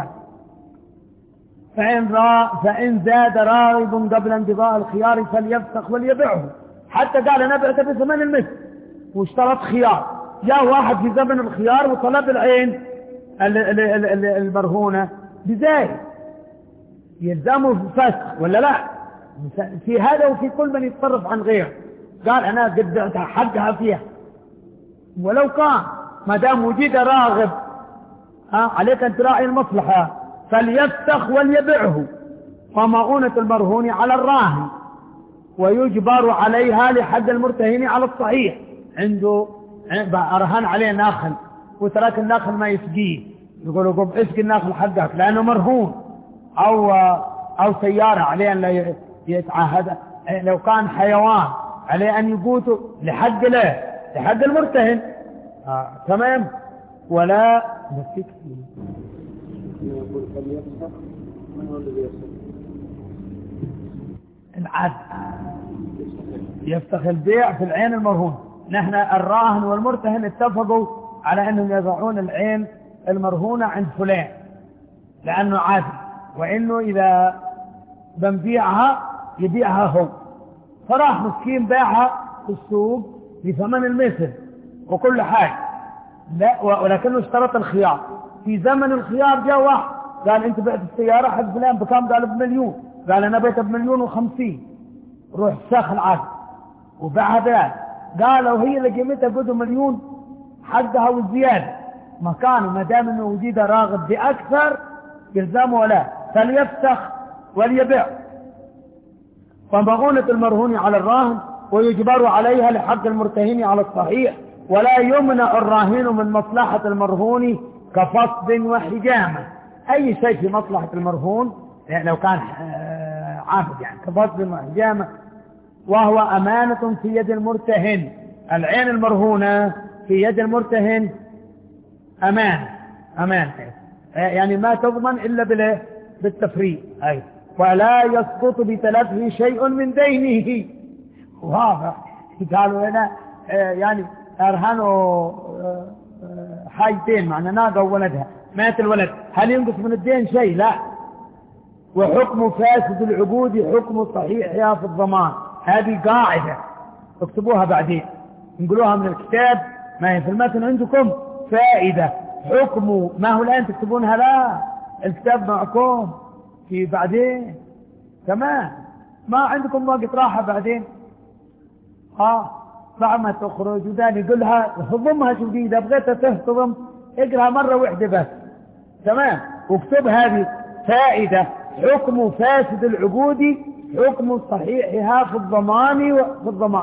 فإن, را فإن زاد راغب قبل انقضاء الخيار فليفسخ وليبيعه. حتى قال أنا بعت بثمن المثل واشترط خيار، جاء واحد في زمن الخيار وطلب العين المرهونة بزاي، يلزمه فسخ ولا لا؟ في هذا وفي كل من يتصرف عن غيره. قال أنا قد بعتها حقها فيها، ولو كان ما دام وجد راغب ها عليك أن تراعي المصلحة، فليفسخ وليبيعه. ومؤونة المرهون على الراهن ويجبر عليها لحد المرتهن على الصحيح، عنده رهن عليه ناخل وترك الناخل ما يسقيه، يقولوا قم اسقي الناخل حقك لأنه مرهون، أو أو سيارة عليه أن لا يتعاهد، لو كان حيوان عليه أن يقوته لحق له لحق المرتهن. آه. تمام. ولا بسك العدل يفتخ البيع في العين المرهون. نحن الراهن والمرتهن اتفقوا على أنهم يضعون العين المرهونة عند فلان لأنه عادل، وإنه إذا بنبيعها يبيعها هو، فراح مسكين باعها في السوق بثمن المثل وكل حاجة، لا ولكنه اشترط الخيار. في زمن الخيار جاء واحد قال انت بعت السيارة حق فلان بكام؟ قال بمليون. قال انا بعتها بمليون وخمسين. روح ساخ العقد وباعها بيان. قالوا هي اللي قيمتها قدوا مليون حقها والزيادة مكانه، ما دام انه وجد راغب باكثر يلزمه ولا، فليفسخ وليبيع. فمؤونة المرهون على الراهن ويجبر عليها لحق المرتهن على الصحيح، ولا يمنع الراهن من مصلحة المرهون كفصد وحجامة. أي شيء في مصلحة المرهون يعني لو كان عافد يعني كفصد وحجامة، وهو أمانة في يد المرتهن. العين المرهونة في يد المرتهن أمان أمان يعني ما تضمن إلا بالتفريق. أي ولا يسقط بتلفه شيء من دينه. واضح. قالوا هنا يعني ارهنوا حاجتين، معنى ناقة وولدها، مات الولد، هل ينقص من الدين شيء؟ لا. وحكم فاسد العقود حكم صحيحها في الضمان. هذه قاعدة اكتبوها بعدين، نقولوها من الكتاب، ما هي في المتن عندكم فائدة. حكم، ما هو الآن تكتبونها، لا، الكتاب معكم في بعدين تمام، ما عندكم وقت راحة بعدين. اه بعد ما تخرج وداني يقولها هضمها جديدة، بغيتها تهتضم اقرأها مرة واحدة بس تمام، واكتب هذه فائدة. حكم فاسد العقود حكم صحيحها في الضمان وفي الضمان.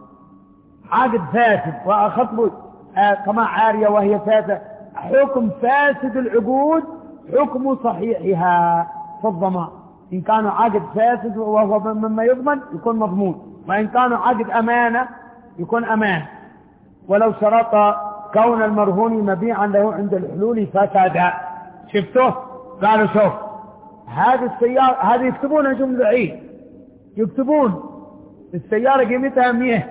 عقد فاسد وأخطب آه كما عارية وهي فاسدة، حكم فاسد العقود حكم صحيحها في الضمان. إن كانوا عقد فاسد وهو مما يضمن يكون مضمون، وإن كانوا عقد أمانة يكون أمان. ولو شرط كون المرهون مبيعا له عند الحلول فسد. شفتوه؟ قالوا شوف هذه السيارة، هذه يكتبونها جملة عيد، يكتبون السيارة قيمتها مئة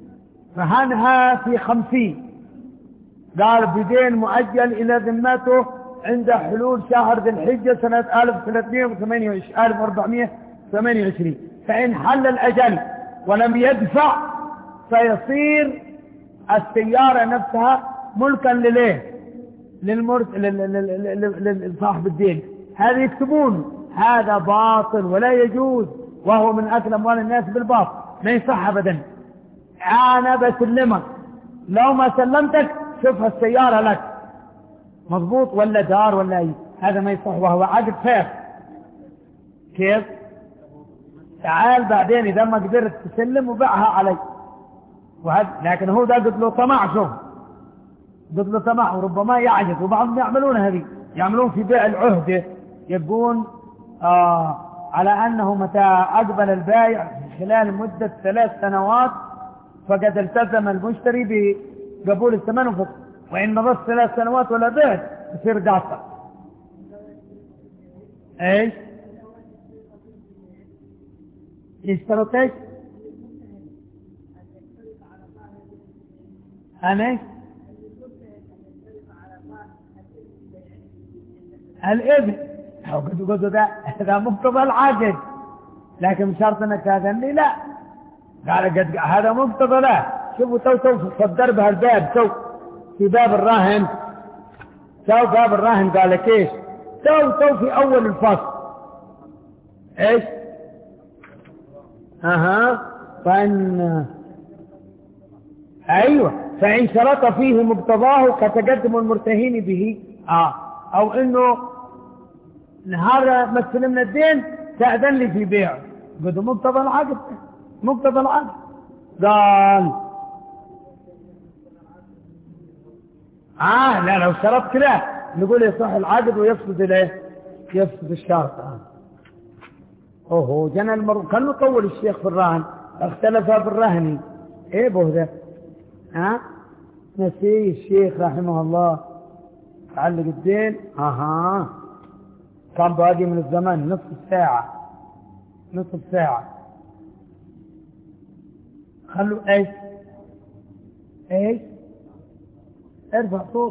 رهنها في خمسين، قال بدين مؤجل إلى ذمته عند حلول شهر ذي الحجة سنة ألف وأربعمائة وثمانية وعشرين، فإن حل الأجل ولم يدفع فيصير السيارة نفسها ملكا لليه للمرت لصاحب الدين. هذا يكتبون هذا باطل ولا يجوز، وهو من أكل أموال الناس بالباطل، ما يصح أبدا. أنا بسلمك، لو ما سلمتك شوفها السيارة لك مضبوط ولا دار ولا أي، هذا ما يصح وهو عقد فاسد. كيف؟ تعال بعدين إذا ما قدرت تسلم وبيعها علي وهذا، لكن هو ده قد له طمع، شوف قد له طمع وربما يعجز. وبعضهم يعملون هذه، يعملون في بيع العهدة، يبقون آه على أنه متى أقبل البائع خلال مدة ثلاث سنوات فقد التزم المشتري بقبول الثمن وفق، وإن مضت ثلاث سنوات ولا بعد يصير قاطع. ايش يشترط؟ ايش أنا الابن أو قد قد ده هذا مقتضى العقد، لكن شرط انك تاذني لا، قال قد هذا مقتضى لا. شوفوا تو تو صدر بها الباب، تو في باب الراهن، تو باب الراهن قال لك ايش؟ تو تو في اول الفصل ايش؟ اها فان ايوه فان شرط فيه مقتضاه كتقدم المرتهين به اه او انه هذا مثل من الدين تأذن لي في بيعه، قد مقتضى العقد، مقتضى العقد. قال اه لا لو شرط كده نقول يصح العقد ويفسد الايه؟ يفسد الشرط. اه اوه جنى المر كان مطول الشيخ في الرهن، اختلف في الرهن ايه به ده؟ ها آه؟ نسيه الشيخ رحمه الله تعلق الدين. اها كان باقي من الزمن نصف ساعة، نصف ساعة. خلوا ايش ايش ارفع صوت.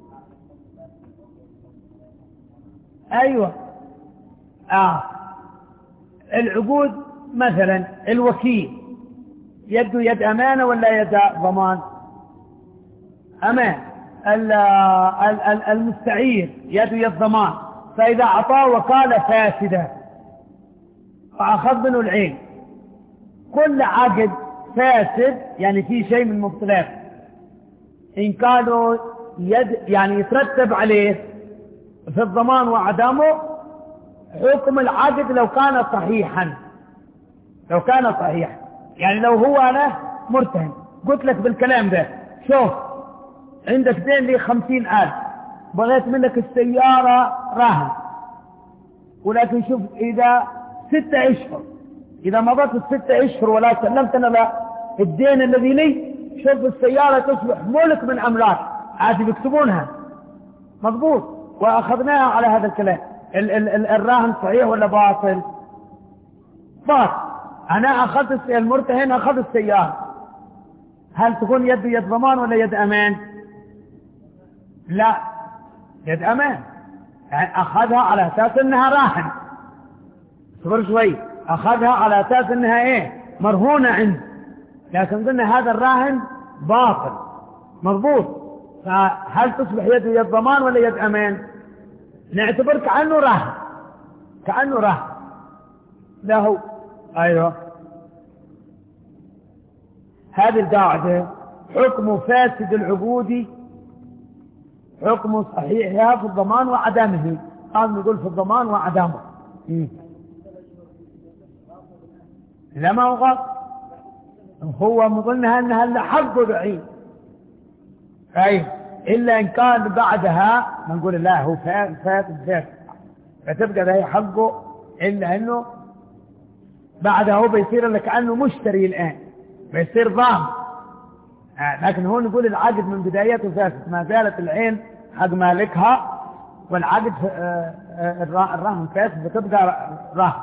ايوه اه العقود مثلا الوكيل يده يد امانة ولا يد ضمان؟ امان. المستعير يده يد ضمان، فإذا أعطاه وكالة فاسدة فأخذ منه العين. كل عقد فاسد يعني فيه شيء من مبطلات، إن كانوا يد يعني يترتب عليه في الضمان وعدمه حكم العقد لو كان صحيحا، لو كان صحيحا. يعني لو هو أنا مرتهن قلت لك بالكلام ده شوف عندك دين لي خمسين ألف، بغيت منك السيارة راهن، ولكن شوف إذا ستة أشهر إذا مضت الستة أشهر ولا سلمت أنا الدين الذي لي، شوف السيارة تصبح ملك من أملاك. عادي بيكتبونها مضبوط، وأخذناها على هذا الكلام. ال ال ال الراهن صحيح ولا باطل؟ باطل. أنا أخذت المرتهن أخذ السيارة، هل تكون يد يد ضمان ولا يد أمان؟ لا، يد أمان. يعني أخذها على أساس أنها راهن. صبر شوي، أخذها على أساس أنها إيه؟ مرهونة عنده، لكن قلنا هذا الراهن باطل مضبوط، فهل تصبح يد يد ضمان ولا يد أمان؟ نعتبر كأنه راهن، كأنه راهن له. أيوه، هذه القاعدة حكم فاسد العقود حكم صحيحها في الضمان وعدمه. قام نقول في الضمان وعدمه. لا، ما هو غلط، هو مظنها أنها اللي حقه بعيد. أي إلا إن كان بعدها نقول لا، هو فاسد فاسد فتبقى ده حقه، إلا أنه بعدها هو بيصير لك كأنه مشتري الآن، بيصير ضامن. آه لكن هو نقول العقد من بدايته فاسد، ما زالت العين حق مالكها، والعقد آه آه الراهن فاسد، بتبقى راهن.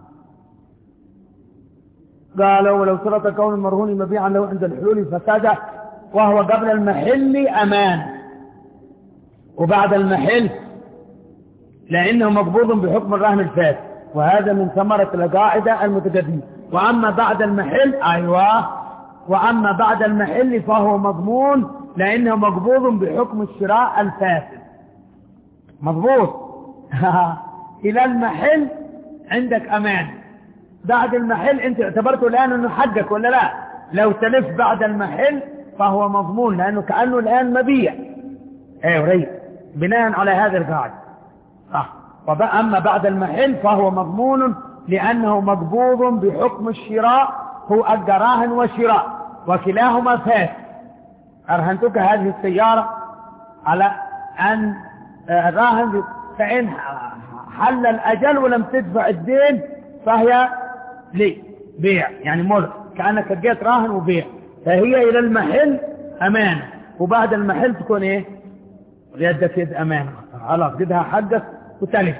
قالوا ولو شرط كون المرهون مبيعا له عند الحلول فساد وهو قبل المحل أمان، وبعد المحل لأنه مقبوض بحكم الرهن الفاسد، وهذا من ثمرة القاعدة المتقدمة. وأما بعد المحل، أيوة، وأما بعد المحل فهو مضمون لأنه مقبوض بحكم الشراء الفاسد. مضبوط. إلى المحل عندك أمان، بعد المحل أنت اعتبرته الآن أنه حقك ولا لا؟ لو تلف بعد المحل فهو مضمون لأنه كأنه الآن مبيع. ايه ريت بناء على هذه القاعدة صح. أما بعد المحل فهو مضمون لأنه مقبوض بحكم الشراء، هو الراهن وشراء وكلاهما فاسد. أرهنتك هذه السيارة على أن الراهن، فإن حل الأجل ولم تدفع الدين فهي لي بيع، يعني ملك، كأنك جيت راهن وبيع، فهي إلى المحل أمانة، وبعد المحل تكون إيه؟ يدك يد أمانة، خلاص قدها حقك وتلف.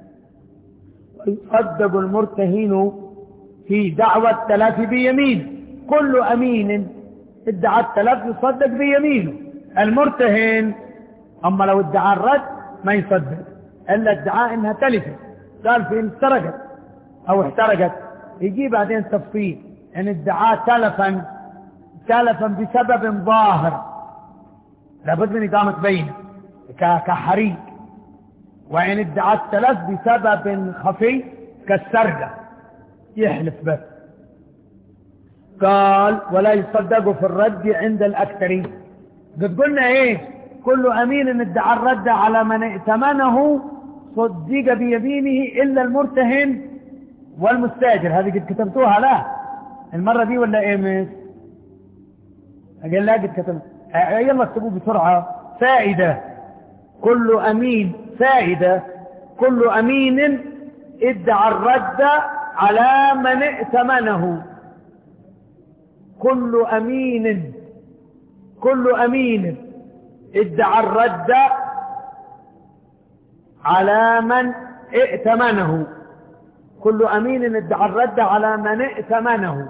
يصدق المرتهن في دعوى التلف بيمين، كل أمين ادعى التلف يصدق بيمينه المرتهن. أما لو ادعى الرد ما يصدق، إلا ادعى إنها تلفت، قال في إن سرقت أو احترقت، يجي بعدين تفصيل إن ادعى تلفا تلفا بسبب ظاهر لابد من إقامة بينه كحريق، وإن ادعى التلف بسبب خفي كالسرقة يحلف بس. قال ولا يصدق في الرد عند الأكثرين. قد قلنا إيه؟ كل أمين ادعى الرد على من ائتمنه صدق بيمينه إلا المرتهن والمستاجر. هذه قد كتبتوها لا المرة دي ولا إيه مس؟ أقول لا قد كتبت. يلا اكتبوا بسرعة. فائدة كل أمين فائدة كل أمين ادعى الرد على من ائتمنه. كل أمين كل أمين ادعى الرد على من ائتمنه. كل أمين ادعى الرد على من ائتمنه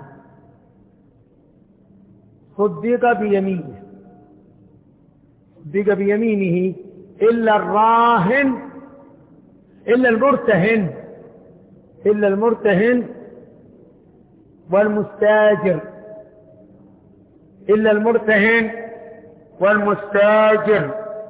صدق بيمينه صدق بيمينه إلا الراهن إلا المرتهن إلا المرتهن والمستاجر إلا المرتهن والمستاجر.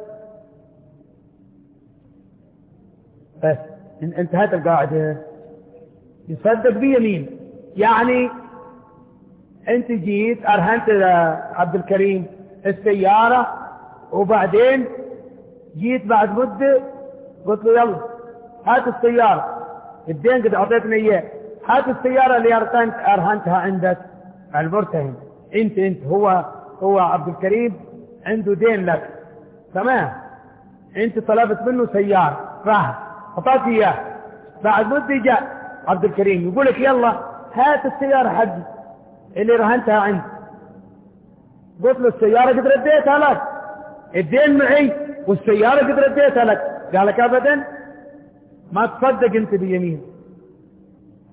بس انتهت القاعدة. يصدق بيمين يعني انت جيت ارهنت عبد الكريم السيارة، وبعدين جيت بعد مدة قلت له يلا هات السيارة، الدين قد اعطيتني اياه، هات السيارة اللي ارهنت ارهنتها عندك المرتهن. انت انت هو هو عبد الكريم عنده دين لك، تمام، انت طلبت منه سيارة راح اعطاك اياه، بعد مدة جاء عبد الكريم يقول لك يلا هات السيارة حقي اللي رهنتها عندي. قلت له السيارة قد رديتها لك، الدين معي والسيارة قد رديتها لك. قال لك ابدا ما تصدق انت بيمين.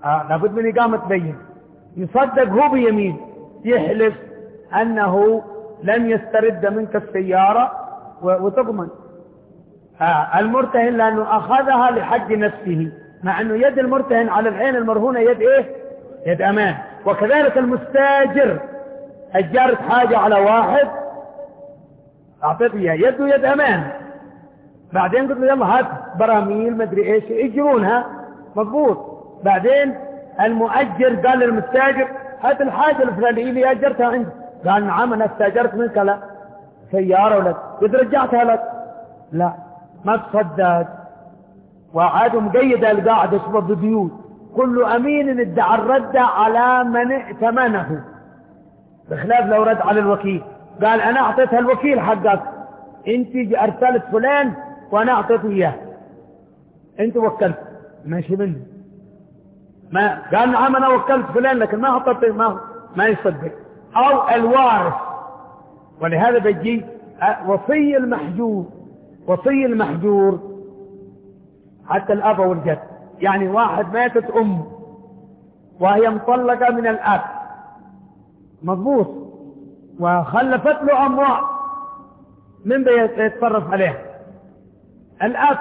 آه لابد من إقامة بين. يصدق هو بيمين، يحلف أنه لن يسترد منك السيارة وتضمن. آه المرتهن لأنه أخذها لحق نفسه، مع أنه يد المرتهن على العين المرهونة يد إيه؟ يد أمان. وكذلك المستاجر، أجرت حاجة على واحد أعطيته إياه، يده يد أمان، بعدين قلت له يلا هات براميل مدري إيش يجرونها مضبوط. بعدين المؤجر قال للمستاجر هات الحاجة الفلانية اللي أجرتها عندك، قال نعم أنا استاجرت منك لا سيارة ولا قد رجعتها لك، لا ما تصدق. وعاد مقيدة القاعدة شباب البيوت، كل أمين ادعى الرد على من ائتمنه، بخلاف لو رد على الوكيل قال أنا أعطيتها الوكيل حقك، أنت أرسلت فلان وأنا أعطيته إياه، أنت وكلت ماشي منه. ما قال نعم أنا وكلت فلان لكن ما أعطيته، ما ما يصدق. أو الوارث، ولهذا بيجي وصي المحجور. وصي المحجور حتى الأب والجد، يعني واحد ماتت أمه وهي مطلقة من الأب مضبوط، وخلفت له أموال، من بيتصرف عليها؟ الأب.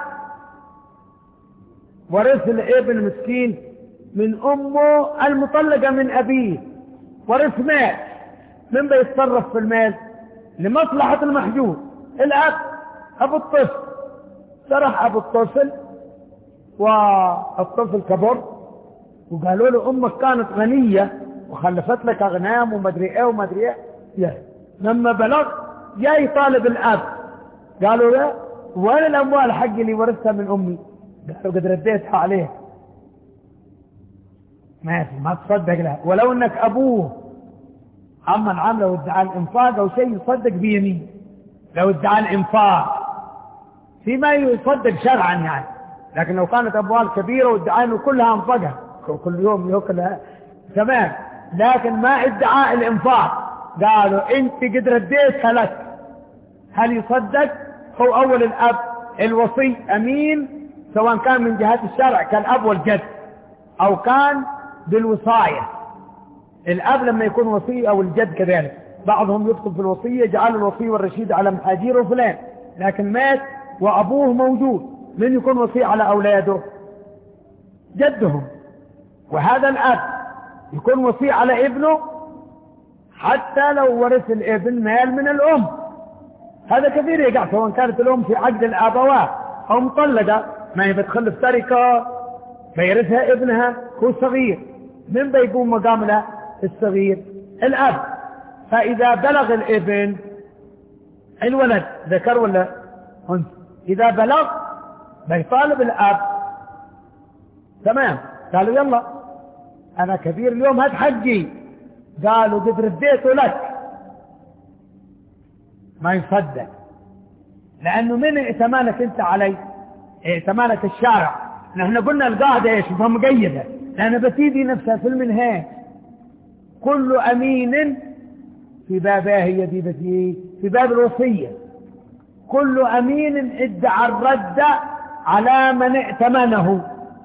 ورث الابن مسكين من أمه المطلقة من أبيه، ورث مال، من بيتصرف في المال؟ لمصلحة المحجور الأب. أبو الطفل سرح أبو الطفل والطفل كبر، وقالوا له أمك كانت غنية وخلفت لك أغنام ومدري إيه ومدري إيه. لما بلغ جاي طالب الأب، قالوا له وين الأموال حقي اللي ورثتها من أمي؟ قالوا قد رديتها عليه. ما في ما تصدق له، ولو أنك أبوه عمن عمله وادعى الإنفاق أو شيء يصدق بيمين. لو ادعى الإنفاق فيما يصدق شرعا يعني، لكن لو كانت أموال كبيرة وادعى أنه كلها أنفقها كل يوم يأكلها تمام، لكن ما ادعى الإنفاق، قالوا أنت قد رديتها لك، هل يصدق؟ هو أول الأب الوصي أمين، سواء كان من جهة الشرع كالأب والجد أو كان بالوصاية. الأب لما يكون وصي أو الجد كذلك، بعضهم يكتب في الوصية جعل الوصي والرشيد على محاجير وفلان، لكن مات وأبوه موجود، من يكون وصي على أولاده؟ جدهم. وهذا الأب يكون وصي على ابنه حتى لو ورث الابن مال من الأم، هذا كثير يقع، سواء كانت الأم في عقد الآبوات أو مطلقة، ما هي بتخلف تركة فيرثها ابنها هو صغير، من بيقوم مقامنا الصغير؟ الأب. فإذا بلغ الابن الولد ذكر ولا أنثى، إذا بلغ بيطالب الأب تمام، قالوا يلا أنا كبير اليوم هات حقي، قالوا قد رديته لك، ما يصدق، لأنه من ائتمانك أنت علي؟ ائتمانك الشارع. نحن قلنا القاعدة ايش؟ مقيدة، لأن بتيدي نفسها في المنهاج كل أمين في بابه يدي بتي في باب الوصية، كل أمين ادعى الرد على من ائتمنه،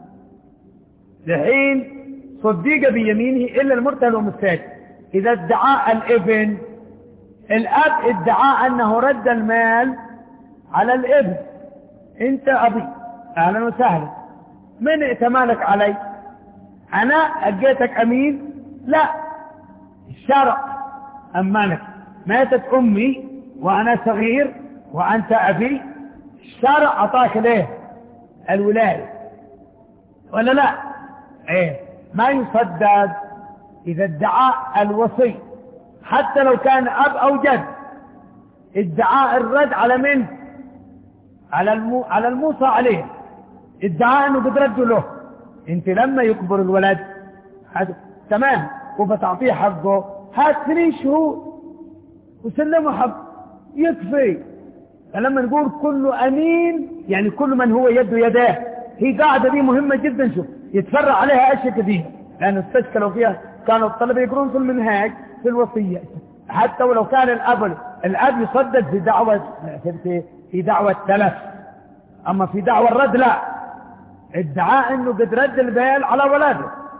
لحين صديق بيمينه إلا المرتهن والمستاجر. إذا ادعى الابن، الأب ادعى أنه رد المال على الابن، أنت أبي أهلا وسهلا، من ائتمانك علي؟ أنا أجيتك أمين؟ لا، الشرع أمانك. ماتت أمي وأنا صغير وأنت أبي، الشرع أعطاك ليه الولاية ولا لا؟ إيه، ما يصدق إذا ادعى الوصي حتى لو كان أب أو جد، ادعاء الرد على من؟ على المو... على الموصى عليه، ادعاء أنه قد رد له. أنت لما يكبر الولد هذا تمام وبتعطيه حقه، هات ثلاث شهور وسلمه حق يكفي. فلما نقول كل أمين يعني كل من هو يده يداه، هي قاعدة دي مهمة جدا، شوف يتفرع عليها أشياء كثيرة، لأن استشكلوا فيها كانوا الطلبة يقرون في المنهاج في الوصية، حتى ولو كان الأب الأب يصدق في دعوة في دعوة التلف، أما في دعوة الرد لا، ادعاء أنه قد رد البال على ولاده،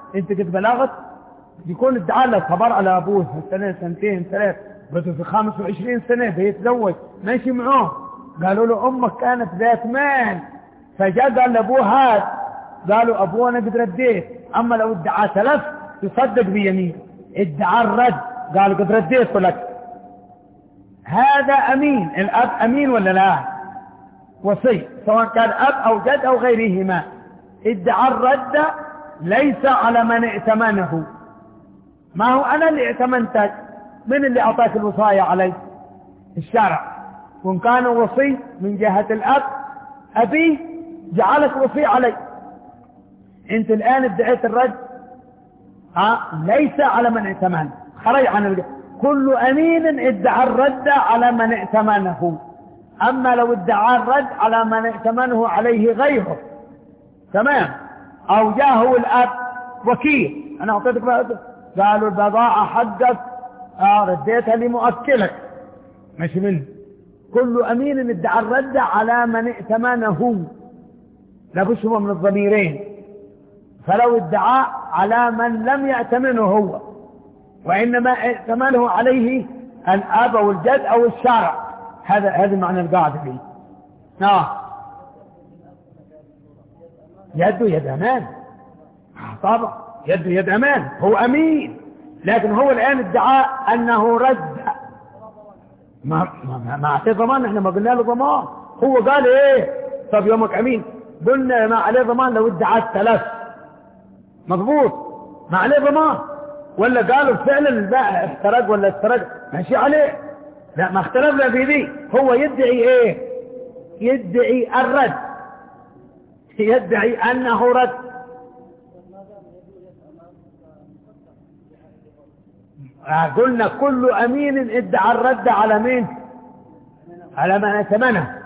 انت قد بلغت يكون ادعى له صبر على ابوه سنة سنتين ثلاث، بده في خمس وعشرين سنة بيتزوج ماشي معه. قالوا له امك كانت ذات مال، فجاء قال لابوه هاد، قالوا ابوه انا قد رديت. اما لو ادعى تلف يصدق بيمين، ادعى الرد قالوا قد رديت لك. هذا امين. الاب امين ولا لا؟ وصي سواء كان اب او جد او غيرهما. ادعى الرد ليس على من ائتمنه. ما هو انا اللي ائتمنتك، من اللي اعطاك الوصاية علي؟ الشرع. وان كان وصي من جهة الاب، ابيه جعلك وصي علي. انت الان ادعيت الرد، ها ليس على من ائتمنه، خرج عن الجهة. كل امين ادعى الرد على من ائتمنه. اما لو ادعى الرد على من ائتمنه عليه غيره، تمام، او جاءه الاب وكيل، انا اعطيتك بقى، قالوا البضاعة حقك اه رديتها لمؤكلك، ماشي منه. كل امين ادعى الرد على من ائتمنه، لابد هو من الضميرين. فلو ادعى على من لم يأتمنه هو، وإنما ائتمنه عليه الأب أو الجد أو الشرع، هذا هذا معنى القاعدة فيه. آه يده يد أمان، طبعا يده يد أمان، هو أمين. لكن هو الآن ادعى أنه رد، ما ما ما عليه ضمان. احنا ما قلنا له ضمان، هو قال ايه؟ طب يومك أمين، قلنا ما عليه ضمان لو ادعى الثلاث، مضبوط، ما عليه ضمان. ولا قالوا فعلا البائع احترق ولا استرق، ماشي عليه. لا، ما اختلفنا في ذي. هو يدعي ايه؟ يدعي الرد، يدعي انه رد. قلنا كل امين ادعى الرد على مين؟ على من ائتمنه.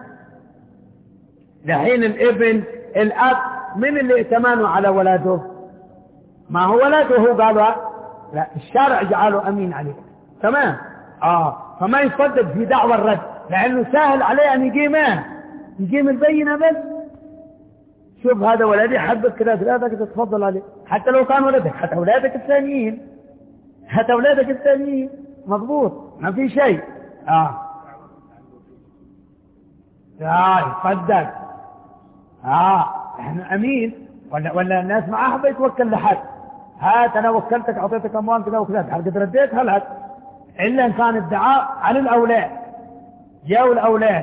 لحين الابن الاب من اللي ائتمنوا على ولاده؟ ما هو ولاده، قالوا لا، الشارع جعله امين عليه، تمام. اه فما يصدق في دعوى الرد، لانه سهل عليه ان يقيم ايه؟ يقيم البينه بس. شوف هذا ولدي حبك كذا كذا تتفضل عليه، حتى لو كان ولدك، حتى اولادك الثانيين، حتى اولادك الثانيين، مضبوط، ما في شيء. اه اه يصدق. اه احنا امين، ولا ولا الناس معاه بيتوكل لحد. هات انا وكلتك اعطيتك اموال كذا وكذا، هل قد رديت؟ هل هات؟ الا ان كان ادعاء على الاولاد. جاءوا الاولاد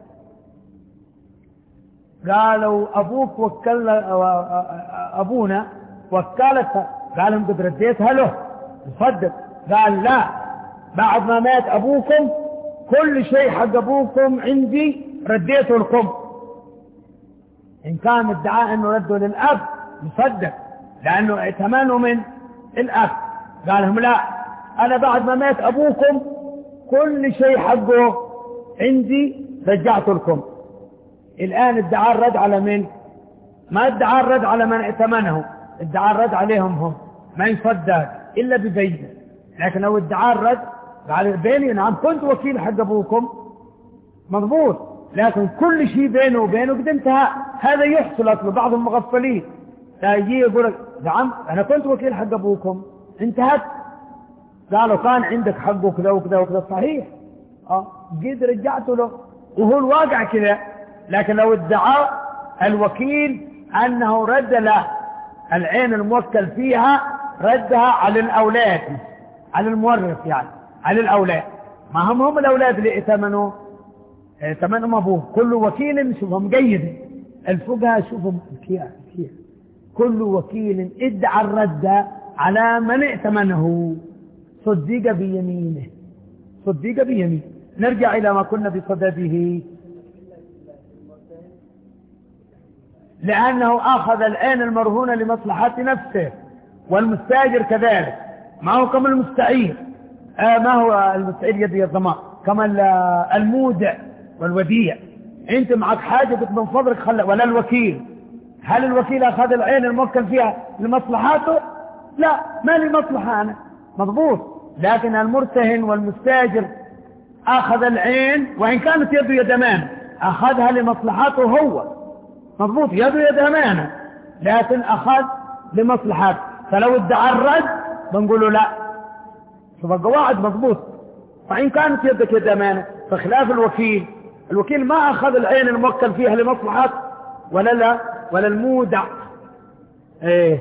قالوا ابوك وكل ابونا وكالت، قال لهم قد رديتها له، يصدق. قال لا، بعد ما مات ابوكم كل شيء حق ابوكم عندي رديته لكم. ان كان ادعاء انه رده للاب يصدق، لانه ائتمنوا من الاب. قال لهم لا، انا بعد ما مات ابوكم كل شيء حقه عندي رجعته لكم. الان ادعى الرد على من؟ ما ادعى الرد على من ائتمنه، ادعى الرد عليهم هم، ما يصدق الا ببينه. لكن لو ادعى الرد قال بيني نعم كنت وكيل حق ابوكم، مضبوط، لكن كل شيء بينه وبينه قد انتهى. هذا يحصل اصل بعض المغفلين يجي يقول لك نعم انا كنت وكيل حق ابوكم، انتهت. قالوا كان عندك حقه كذا وكذا وكذا، صحيح، اه قد رجعته له، وهو الواقع كذا. لكن لو ادعى الوكيل انه رد له العين الموكل فيها، ردها على الاولاد، على المورث، يعني على الاولاد. ما هم هم الاولاد اللي ائتمنوا، ائتمنهم ابوه. كل وكيل شوفهم جيد، الفقهاء شوفهم كيف كيف كل وكيل ادعى الرد على من ائتمنه صدق بيمينه، صدق بيمينه. نرجع إلى ما كنا بصدده. لأنه أخذ العين المرهونة لمصلحة نفسه، والمستاجر كذلك. ما هو كما المستعير، آه ما هو المستعير يدي الضمان، كما المودع والوديع. انت معك حاجة قلت من فضلك خلق، ولا الوكيل. هل الوكيل أخذ العين الموكل فيها لمصلحاته؟ لا، ما لي مصلحة أنا، مضبوط. لكن المرتهن والمستاجر أخذ العين، وإن كانت يده يد أمانة، أخذها لمصلحاته هو، مضبوط، يده يد أمانة، لكن أخذ لمصلحاته. فلو ادعى الرد بنقول له لا، فالقواعد مضبوط. فإن كانت يدك يد أمانة فخلاف الوكيل، الوكيل ما أخذ العين الموكل فيها لمصلحة ولا لا ولا المودع. ايه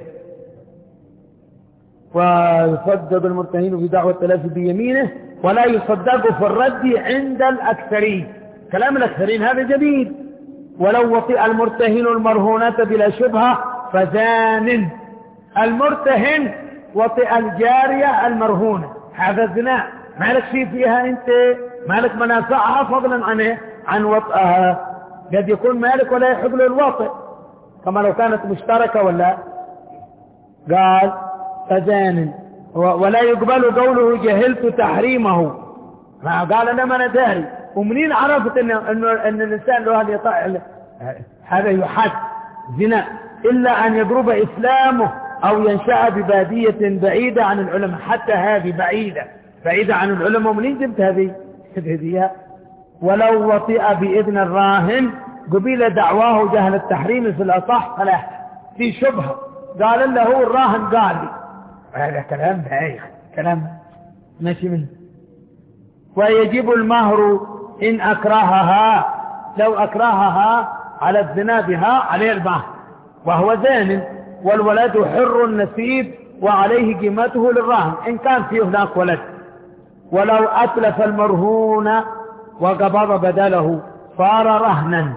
ويصدق المرتهن في دعوى التلافي بيمينه ولا يصدق في الرد عند الأكثرين. كلام الأكثرين هذا جديد. ولو وطئ المرتهن المرهونة بلا شبهة فزان. المرتهن وطئ الجارية المرهونة، هذا الزنا مالك شيء فيها أنت، مالك منافعها فضلا عن عن وطئها. قد يكون مالك ولا يحق له الوطئ كما لو كانت مشتركة ولا. قال فزان ولا يقبل قوله جهلت تحريمه. قال أنا ما نداري، ومنين عرفت إن, إن, إن الإنسان له هذا يطاع هذا يحد زنا إلا أن يقرب إسلامه أو ينشأ ببادية بعيدة عن العلماء. حتى هذه بعيدة بعيدة عن العلماء، ومنين جبت هذه هذه. ولو وطئ بإذن الراهن قبيل دعواه جهل التحريم في الأصح فلا في شبهة. قال له هو الراهن قال لي هذا كلام بايخ، كلام ماشي منه. ويجب المهر إن أكرهها، لو أكرهها على الزنا بها عليه المهر وهو زان. والولد حر النسيب وعليه قيمته للراهن إن كان فيه هناك ولد. ولو أتلف المرهون وقبض بدله صار رهنا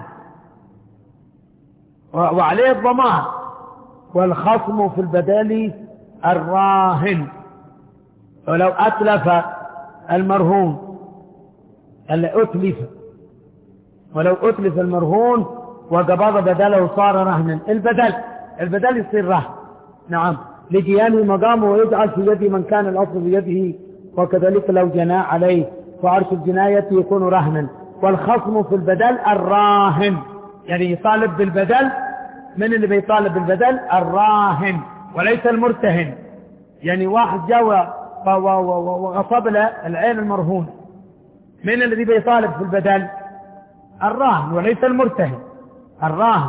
وعليه الضمان. والخصم في البدل الراهن. ولو أتلف المرهون اللي أتلف ولو أتلف المرهون وقبض بدله صار رهنا. البدل البدل يصير رهن، نعم، لجيانه مقامه ويجعل في يد من كان الأصل بيده. وكذلك لو جنى عليه فعرش الجناية يكون رهنا. والخصم في البدل الراهن، يعني يطالب بالبدل. من اللي بيطالب بالبدل؟ الراهن وليس المرتهن. يعني واحد جاء وغصب له العين المرهون، من الذي بيطالب في البدل؟ الراهن وليس المرتهن. الراهن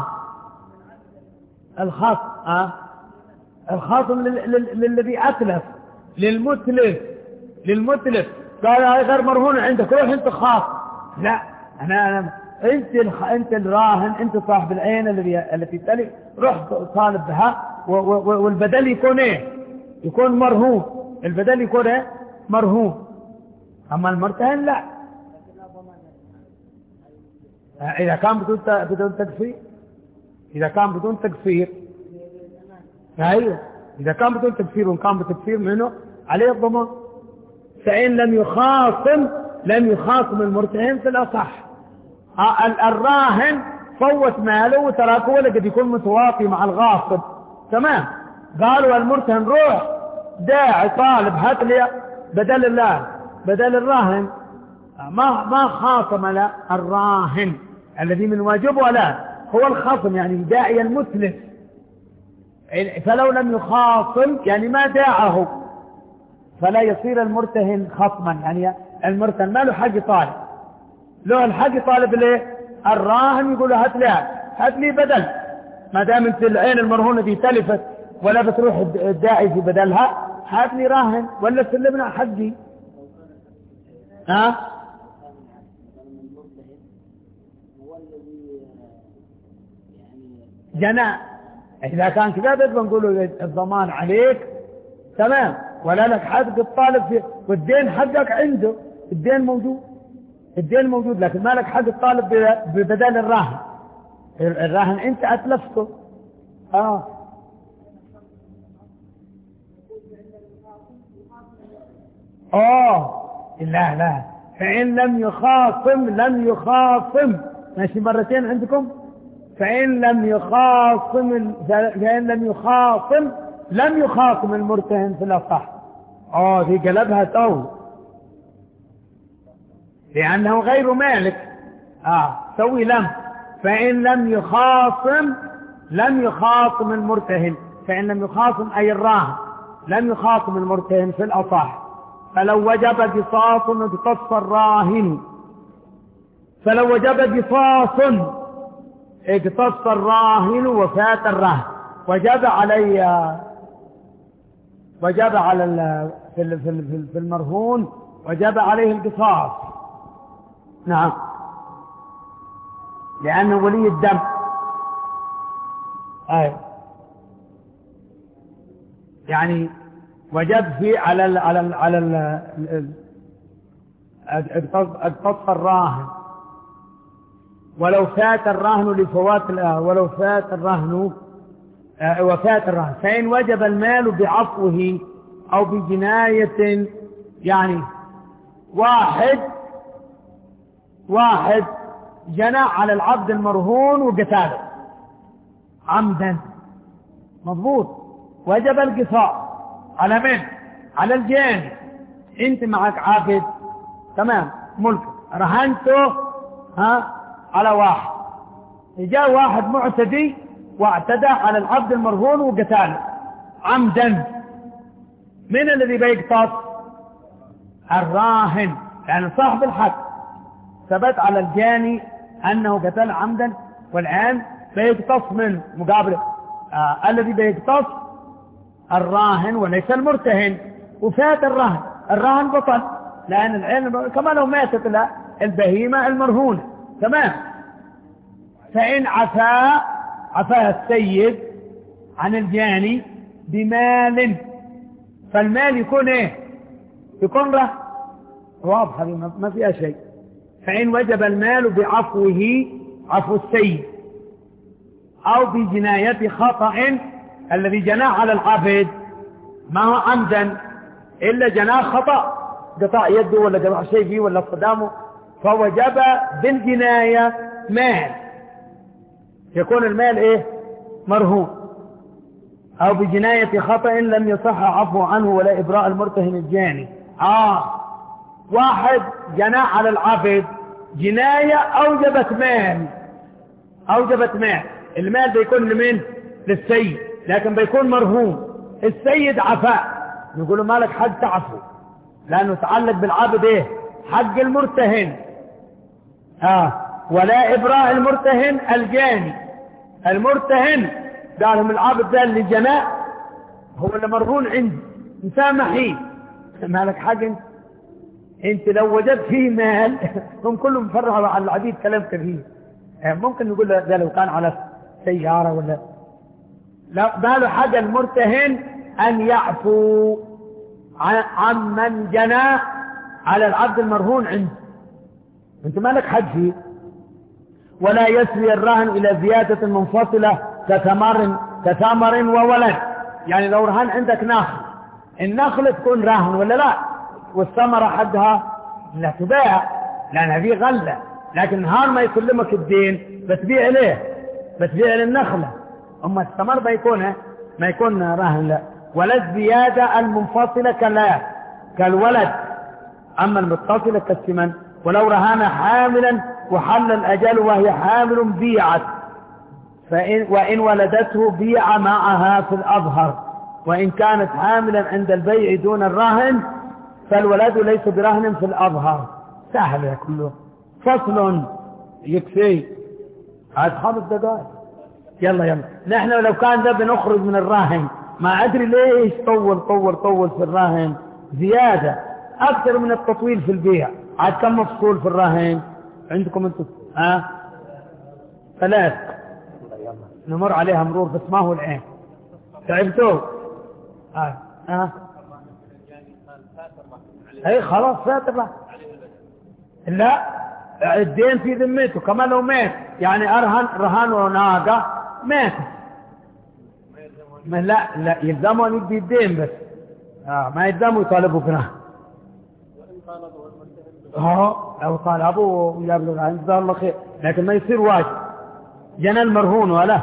الخصم أه؟ الخصم للذي أتلف، للمتلف للمتلف قال هاي غير مرهون عندك، روح انت خاص. لا أنا, أنا انت الخ... انت الراهن، انت صاحب العين الذي التي تلف، روح طالب بها. و... و... والبدل يكون ايه؟ يكون مرهون. البدل يكون ايه؟ مرهون. اما المرتهن لا. اذا كان بدون بدون تكفير، اذا كان بدون تكفير ايوه اذا كان بدون تكفير وان كان بتكفير منه عليه الضمان. فإن لم يخاصم لم يخاصم المرتهن في الأصح. الراهن فوت ماله وتراكه ولا قد يكون متواطي مع الغاصب، تمام. قالوا المرتهن روح داعي طالب هات لي بدل الله بدل الراهن. ما ما خاصم لا الراهن الذي من واجبه لا هو الخصم، يعني داعي المتلف. فلو لم يخاصم يعني ما داعه فلا يصير المرتهن خصما. يعني المرتهن ما له حق طالب، له الحق طالب ليه؟ الراهن يقول له هات لي هات لي بدل. ما دام انت العين المرهونه دي تلفت ولا بتروح الداعي في بدلها، هات لي راهن ولا سلمنا حقي. ها جناء اذا كان كذا بنقول الضمان عليك تمام، ولا لك حق الطالب فيه، والدين حقك عنده، الدين موجود الدين موجود لكن ما لك حق الطالب ببدل الراهن. الراهن انت اتلفته. اه اه لا لا فإن لم يخاصم لم يخاصم ماشي مرتين عندكم. فإن لم يخاصم فإن لم يخاصم لم يخاصم المرتهن في الأصح. اه دي قلبها تو لأنه غير مالك. اه سوي لم. فإن لم يخاصم لم يخاصم المرتهن. فإن لم يخاصم أي الراهن لم يخاصم المرتهن في الأصح. فلو وجب قصاص اقتص الراهن فلو وجب قصاص اقتص الراهن وفات الرهن وجب علي وجب على ال... في ال... في ال... في المرهون وجب عليه القصاص. نعم، لأنه ولي الدم. أي يعني وجب في على ال على ال على ال اقتص الراهن، ولو فات الرهن لفوات ولو فات الرهن وفات الرهن، فإن وجب المال بعفوه أو بجناية. يعني واحد واحد جنى على العبد المرهون وقتاله عمدا، مضبوط، وجب القصاص على من؟ على الجاني. انت معك عبد، تمام، ملك، رهنته ها على واحد، جاء واحد معتدي واعتدى على العبد المرهون وقتاله عمدا، من الذي بيقتص؟ الراهن، يعني صاحب الحق ثبت على الجاني أنه قتل عمدا، والآن بيقتص من مقابل آه الذي بيقتص الراهن وليس المرتهن. وفات الرهن، الرهن بطل، لأن العين كما لو ماتت البهيمة المرهونة، تمام. فإن عفا عفا السيد عن الجاني بمال، فالمال يكون ايه؟ يكون ره واضحة، ما فيها شيء. فإن وجب المال بعفوه، عفو السيد، أو بجناية خطأ، الذي جناه على العبد ما هو عمدا إلا جناه خطأ، قطع يده ولا قطع شيء فيه ولا صدامه، فوجب بالجناية مال، يكون المال ايه؟ مرهون. أو بجناية خطأ لم يصح عفو عنه ولا إبراء المرتهن الجاني. آه واحد جنى على العبد جناية أوجبت مال، أوجبت مال، المال بيكون لمن؟ للسيد، لكن بيكون مرهون. السيد عفاء، نقول له مالك حق تعفو، لأنه تعلق بالعبد إيه؟ حق المرتهن. آه ولا إبراء المرتهن الجاني. المرتهن قالهم العبد ده اللي جنى هو اللي مرهون عندي، مسامحين، مالك حق انت. انت لو وجدت فيه مال هم كلهم فرحوا على العبيد كلام كثير، ممكن نقول ده لو كان على سيارة ولا لا، باله حق المرتهن أن يعفو عن من جنى على العبد المرهون عنده، انت مالك حق فيه. ولا يسوي الرهن إلى زيادة منفصلة كثمر كثمر وولد، يعني لو رهن عندك نخل، النخل تكون رهن ولا لا، والثمرة حقها لا تباع لأنها دي غلة، لكن نهار ما يسلمك الدين بتبيع ليه؟ بتبيع للنخلة. أما الثمر بيكون ما يكون رهن لا. ولا الزيادة المنفصلة كلا كالولد، أما المتصلة كالثمن. ولو رهن حاملا وحل الأجل وهي حامل بيعت، فإن وإن ولدته بيع معها في الأظهر، وإن كانت حاملا عند البيع دون الرهن فالولد ليس برهن في الأظهر. سهل يا كله، فصل يكفي هذا خمس دقائق. يلا يلا، نحن لو كان ده بنخرج من الراهن ما أدري ليش طول طول طول في الراهن زيادة أكثر من التطويل في البيع. عاد كم مفصول في الراهن عندكم انتم؟ ها أه؟ ثلاث، نمر عليها مرور بس ما هو الآن. تعبتوا؟ ها أه. أه. اي خلاص فات الراهن. لا الدين في ذمته كما لو مات، يعني أرهن رهان وناقة مات، ما لا لا يلزموا أن يدي الدين بس، آه ما يلزموا يطالبوا برهن. اه لو طالبوا ويقابلوا الرهن جزاه الله خير، لكن ما يصير واجب. جنى المرهون ولا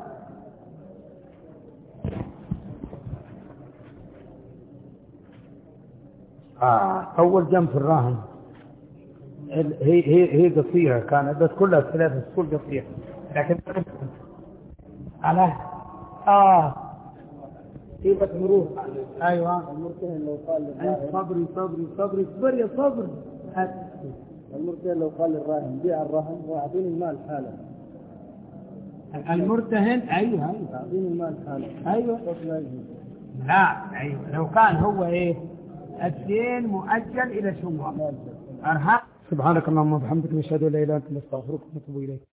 آه أول جنب في الراهن هي هي هي قصيرة كانت بس كلها ثلاثة سطور قصيرة، لكن على اه كيف تمروه. ايوه المرتهن لو قال للراهن صبري صبري صبري صبري يا صبري. المرتهن لو قال للراهن بيع الرهن واعطيني المال حالا. المرتهن ايوه ايوه اعطيني المال حالا. ايوه لا أيوة لو كان هو إيه الدين مؤجل إلى شو أرهق. سبحانك اللهم وبحمدك نشهد أن لا إله إلا أنت نستغفرك ونتوب إليك.